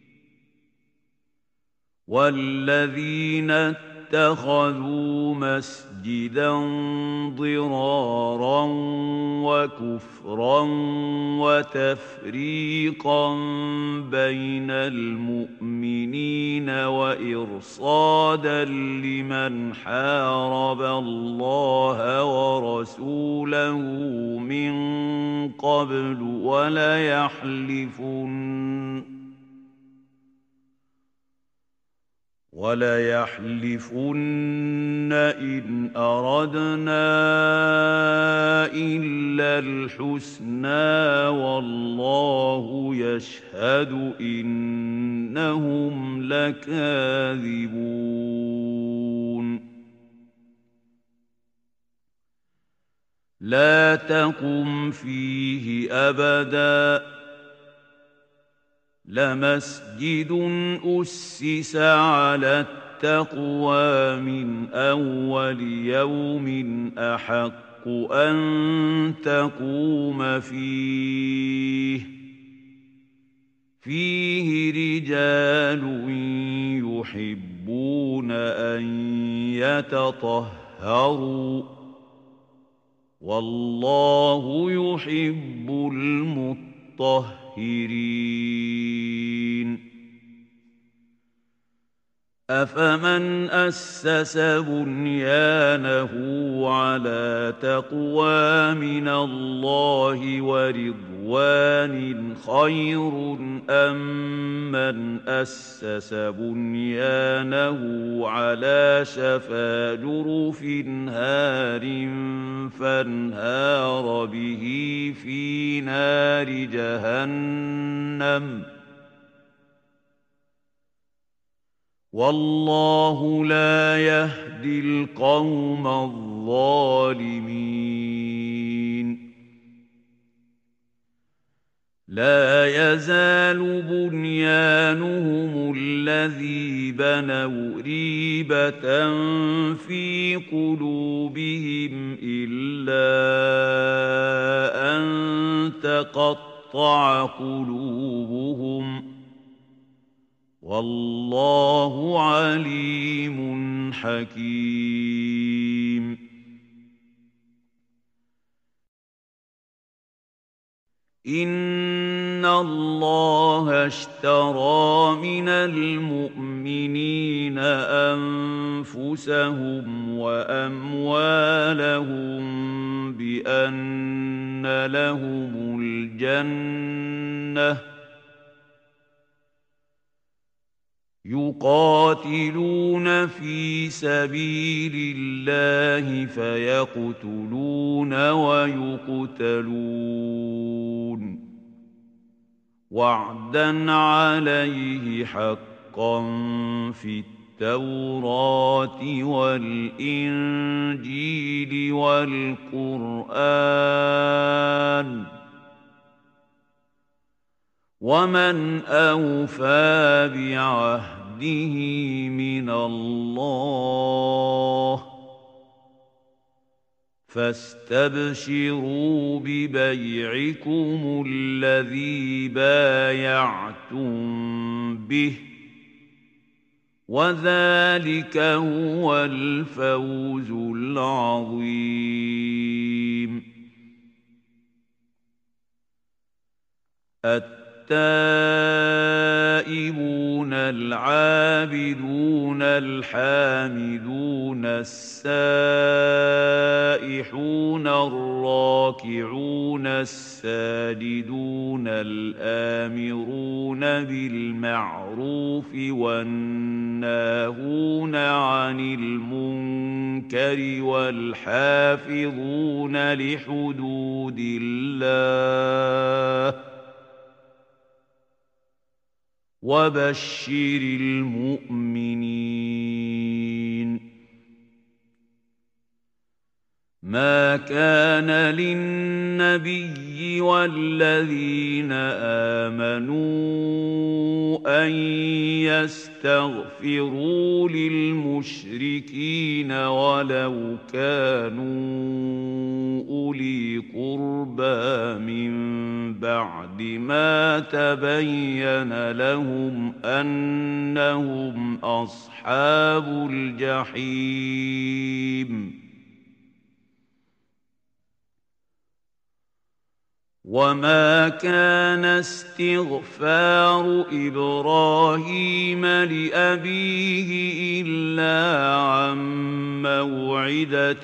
وَالَّذِينَ اتَّخَذُوا مَسْجِدًا ضِرَارًا وَكُفْرًا وَتَفْرِيقًا بَيْنَ الْمُؤْمِنِينَ وَإِرْصَادًا لِّمَنْ حَارَبَ اللَّهَ وَرَسُولَهُ مِن قَبْلُ وَلَيَحْلِفُنَّ وَلَيَحْلِفُنَّ إِنْ أَرَدْنَا إِلَّا الْحُسْنَىٰ وَاللَّهُ يَشْهَدُ إِنَّهُمْ لَكَاذِبُونَ لَا تَقُمْ فِيهِ أَبَدًا لَمَسْجِدٌ أُسِّسَ عَلَى التَّقْوَىٰ مِنْ أَوَّلِ يَوْمٍ أَحَقُّ أَن تَقُومَ فِيهِ فِيهِ رِجَالٌ يُحِبُّونَ أَن يَتَطَهَّرُوا وَاللَّهُ يُحِبُّ الْمُطَّهِّرِينَ أَفَمَنْ أَسَّسَ بُنْيَانَهُ عَلَىٰ تَقْوَىٰ مِنَ اللَّهِ وَرِضْوَانٍ خَيْرٌ أَم مَّنْ أَسَّسَ بُنْيَانَهُ عَلَىٰ شَفَا جُرُفٍ هَارٍ فَانْهَارَ بِهِ فِي نَارِ جَهَنَّمَ ۗ وَاللَّهُ لَا يَهْدِي الْقَوْمَ الظَّالِمِينَ لَا يَزَالُ بُنْيَانُهُمُ الَّذِي بَنَوْا رِيبَةً فِي قُلُوبِهِمْ إِلَّا أَن تَقَطَّعَ قُلُوبُهُمْ ۗ وَاللَّهُ عَلِيمٌ حَكِيمٌ إِنَّ اللَّهَ اشْتَرَىٰ مِنَ الْمُؤْمِنِينَ أَنفُسَهُمْ وَأَمْوَالَهُم بِأَنَّ لَهُمُ الْجَنَّةَ يُقَاتِلُونَ فِي سَبِيلِ اللَّهِ فَيَقْتُلُونَ وَيُقْتَلُونَ وَعْدًا عَلَيْهِ حَقًّا فِي التَّوْرَاةِ وَالْإِنجِيلِ وَالْقُرْآنِ ۚ وَمَنْ أَوْفَىٰ بِعَهْدِهِ مِنَ اللَّهِ ۚ فاستبشروا ببيعكم الذي بايعتم به وذلك هو الفوز العظيم. التائبون العابدون الحامدون السائحون الراكعون الساجدون الآمرون بالمعروف والناهون عن المنكر والحافظون لحدود الله وبشر المؤمنين. ما كان للنبي والذين آمنوا أن يستغفروا للمشركين ولو كانوا أولي قربى من بعد ما تبين لهم أنهم أصحاب الجحيم. وما كان استغفار إبراهيم لأبيه إلا عن موعدة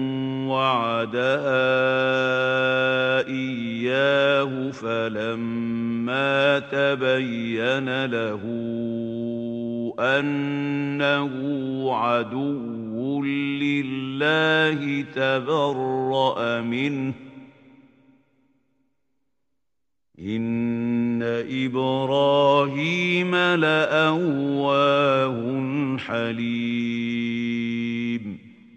وعدها إياه فلما تبين له أنه عدو لله تبرأ منه إن إبراهيم لأواه حليم.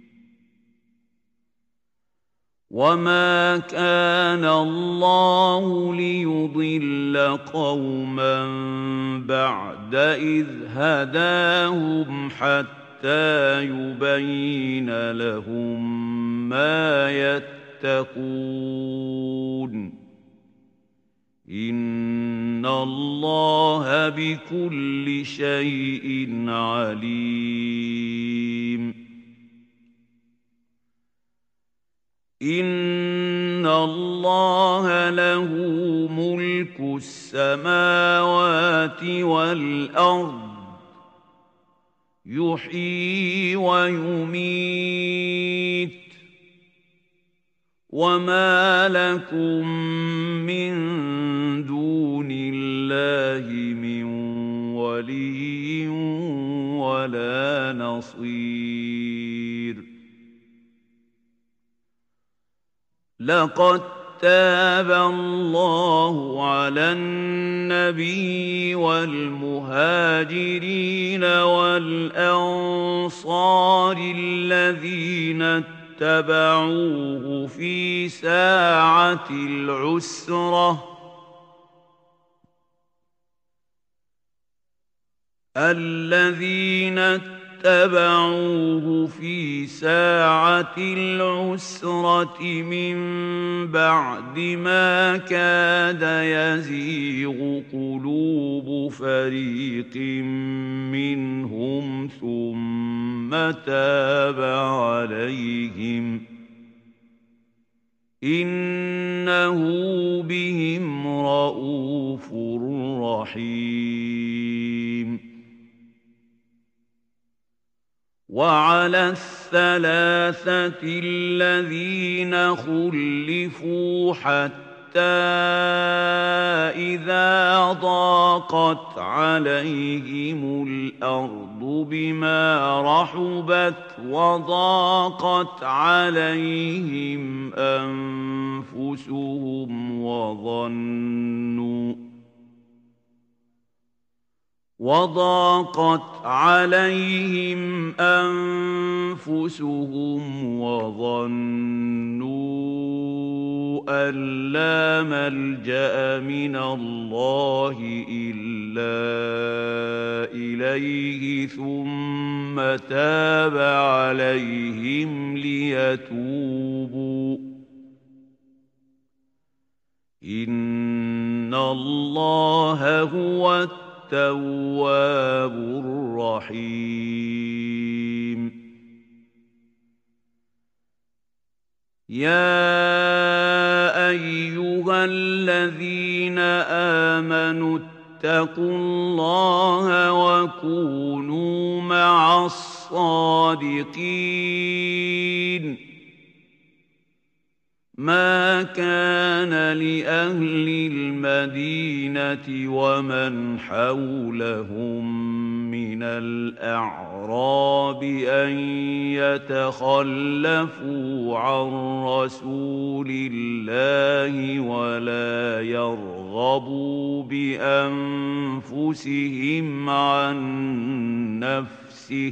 وما كان الله ليضل قوما بعد إذ هداهم حتى يبين لهم ما يتقون إن الله بكل شيء عليم. إن الله له ملك السماوات والأرض يحيي ويميت وما لكم من دون الله من ولي ولا نصير. لقد تاب الله على النبي والمهاجرين والأنصار الذين اتبعوه في ساعة العسرة الذين اتبعوه في ساعة العسرة من بعد ما كاد يزيغ قلوب فريق منهم ثم تاب عليهم إنه بهم رءوف رحيم. وعلى الثلاثة الذين خلفوا حتى إذا ضاقت عليهم الأرض بما رحبت وضاقت عليهم أنفسهم وظنوا وضاقت عليهم أنفسهم وظنوا أن لا ملجأ من الله إلا إليه ثم تاب عليهم ليتوبوا إن الله هو التواب الرحيم يا أيها الذين آمنوا اتقوا الله وكونوا مع الصادقين ما كان لأهل المدينة ومن حولهم من الأعراب أن يتخلفوا عن رسول الله ولا يرغبوا بأنفسهم عن نفسه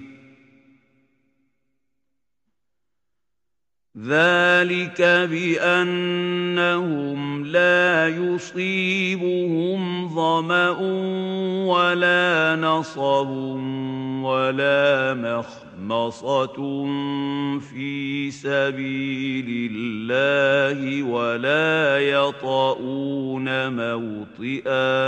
ذلك بأنهم لا يصيبهم ظمأ ولا نصب ولا مخمصة في سبيل الله ولا يطؤون موطئا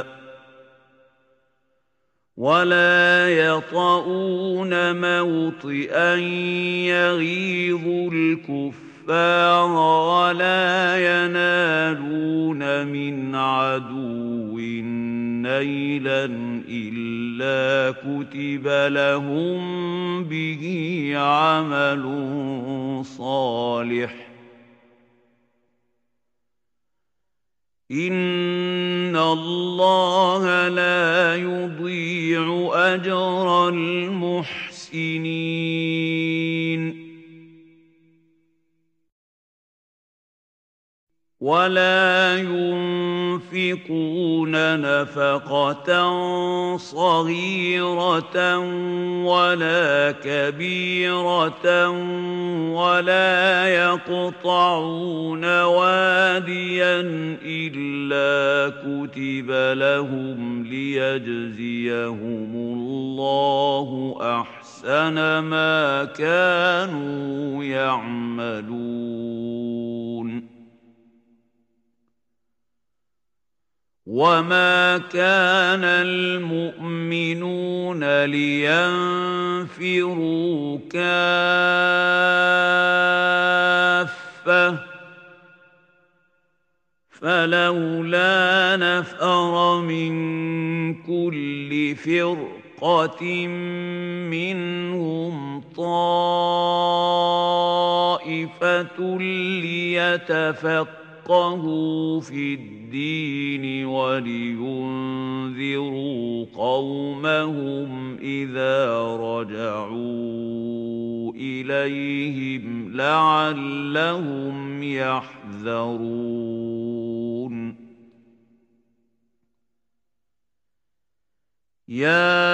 ولا يطؤون موطئا يغيظ الكفار ولا ينالون من عدو نيلا إلا كتب لهم به عمل صالح إن الله لا يضيع أجر المحسنين ولا ينفقون نفقة صغيرة ولا كبيرة ولا يقطعون واديا إلا كتب لهم ليجزيهم الله أحسن ما كانوا يعملون وما كان المؤمنون لينفروا كافة فلولا نفر من كل فرقة منهم طائفة ليتفقهوا في الدين ولينذروا قومهم إذا رجعوا إليهم لعلهم يحذرون يا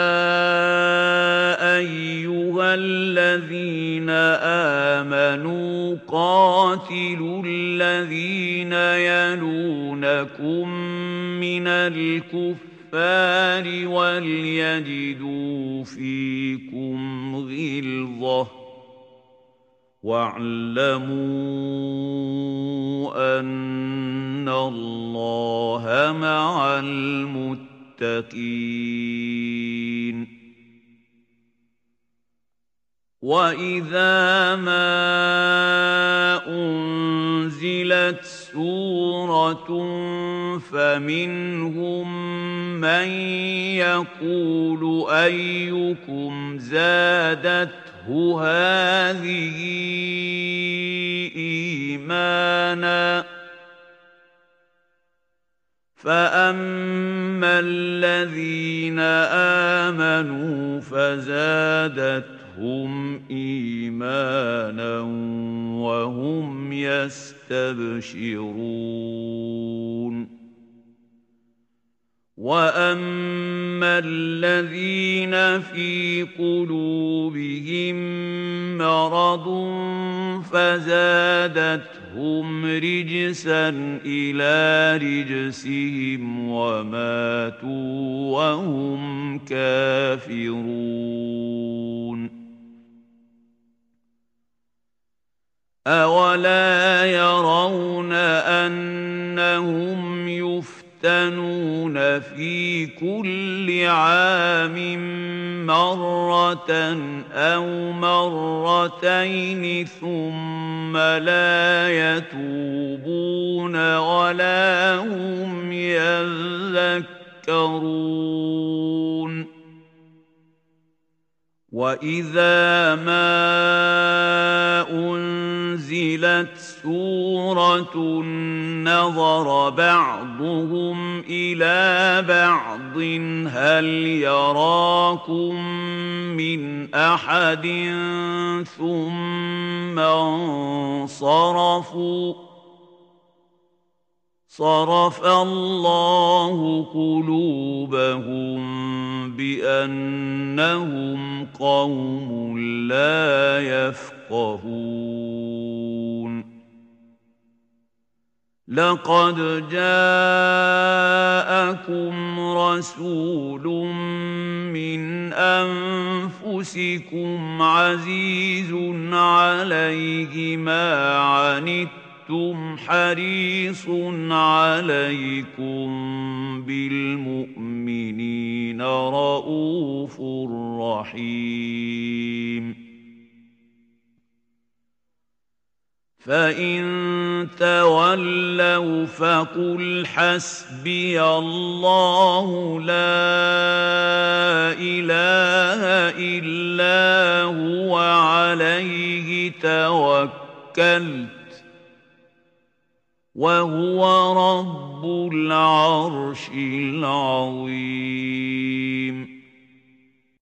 أيها الذين آمنوا قاتلوا الذين يلونكم من الكفار وليجدوا فيكم غلظة واعلموا أن الله مع المتقين وإذا ما أنزلت سورة فمنهم من يقول أيكم زادته هذه إيمانا فأما الذين آمنوا فزادتهم إيمانا وهم يستبشرون وأما الذين في قلوبهم مرض فزادتهم رجسا إلى رجسهم وماتوا وهم كافرون أولا يرون أنهم يفتنون في كل عام مرة أو مرتين ثم لا يتوبون ولا هم يذكرون وإذا ما أنزلت سورة نظر بعضهم إلى بعض هل يراكم من أحد ثم انصرفوا صرف الله قلوبهم بأنهم قوم لا يفقهون لقد جاءكم رسول من أنفسكم عزيز عليه ما عنتم حريص عليكم بالمؤمنين رؤوف رحيم فإن تولوا فقل حسبي الله لا إله إلا هو عليه توكلت وهو رب العرش العظيم